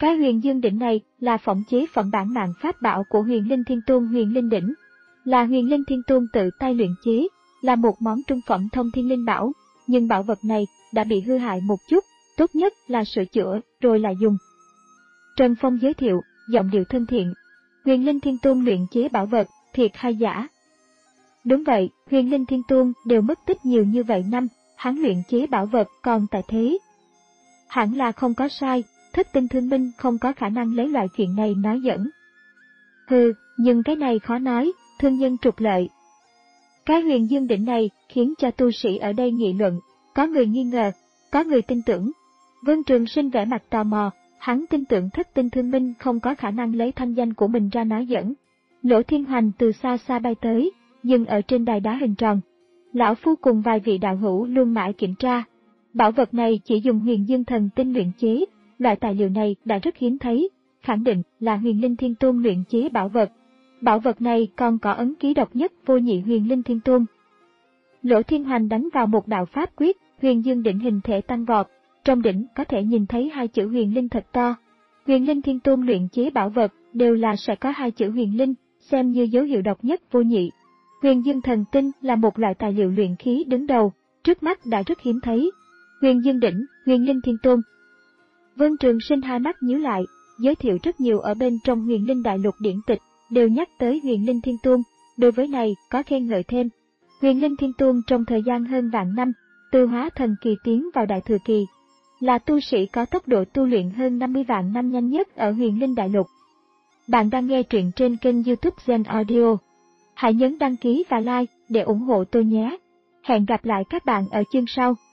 Cái huyền dương đỉnh này là phỏng chế phẩm bản mạng pháp bảo của huyền linh thiên tôn huyền linh đỉnh, là huyền linh thiên tôn tự tay luyện chế, là một món trung phẩm thông thiên linh bảo, nhưng bảo vật này đã bị hư hại một chút, tốt nhất là sửa chữa rồi lại dùng. Trần Phong giới thiệu, giọng điệu thân thiện. Huyền linh thiên tôn luyện chế bảo vật, thiệt hay giả? Đúng vậy, huyền linh thiên tôn đều mất tích nhiều như vậy năm, hắn luyện chế bảo vật còn tại thế. Hẳn là không có sai, thất tinh thương minh không có khả năng lấy loại chuyện này nói giỡn. Hừ, nhưng cái này khó nói, thương nhân trục lợi. Cái huyền dương đỉnh này khiến cho tu sĩ ở đây nghị luận, có người nghi ngờ, có người tin tưởng. Vương Trường Sinh vẻ mặt tò mò, hắn tin tưởng thất tinh thương minh không có khả năng lấy thanh danh của mình ra nói giỡn. Lỗ Thiên Hoành từ xa xa bay tới, dừng ở trên đài đá hình tròn. Lão Phu cùng vài vị đạo hữu luôn mãi kiểm tra. Bảo vật này chỉ dùng huyền dương thần tinh luyện chế, loại tài liệu này đã rất hiếm thấy, khẳng định là huyền linh thiên tôn luyện chế bảo vật. Bảo vật này còn có ấn ký độc nhất vô nhị huyền linh thiên tôn. Lỗ Thiên Hoành đánh vào một đạo pháp quyết, huyền dương đỉnh hình thể tăng vọt, trong đỉnh có thể nhìn thấy hai chữ huyền linh thật to. Huyền linh thiên tôn luyện chế bảo vật đều là sẽ có hai chữ huyền linh, xem như dấu hiệu độc nhất vô nhị. Huyền dương thần tinh là một loại tài liệu luyện khí đứng đầu, trước mắt đã rất hiếm thấy. Huyền dương đỉnh, huyền linh thiên tôn. Vân Trường Sinh hai mắt nhíu lại, giới thiệu rất nhiều ở bên trong huyền linh đại lục điển tịch, đều nhắc tới huyền linh thiên tôn, đối với này có khen ngợi thêm. Huyền linh thiên tôn trong thời gian hơn vạn năm, từ hóa thần kỳ tiến vào đại thừa kỳ, là tu sĩ có tốc độ tu luyện hơn năm mươi vạn năm nhanh nhất ở huyền linh đại lục. Bạn đang nghe truyện trên kênh YouTube Gen Audio. Hãy nhấn đăng ký và like để ủng hộ tôi nhé. Hẹn gặp lại các bạn ở chương sau.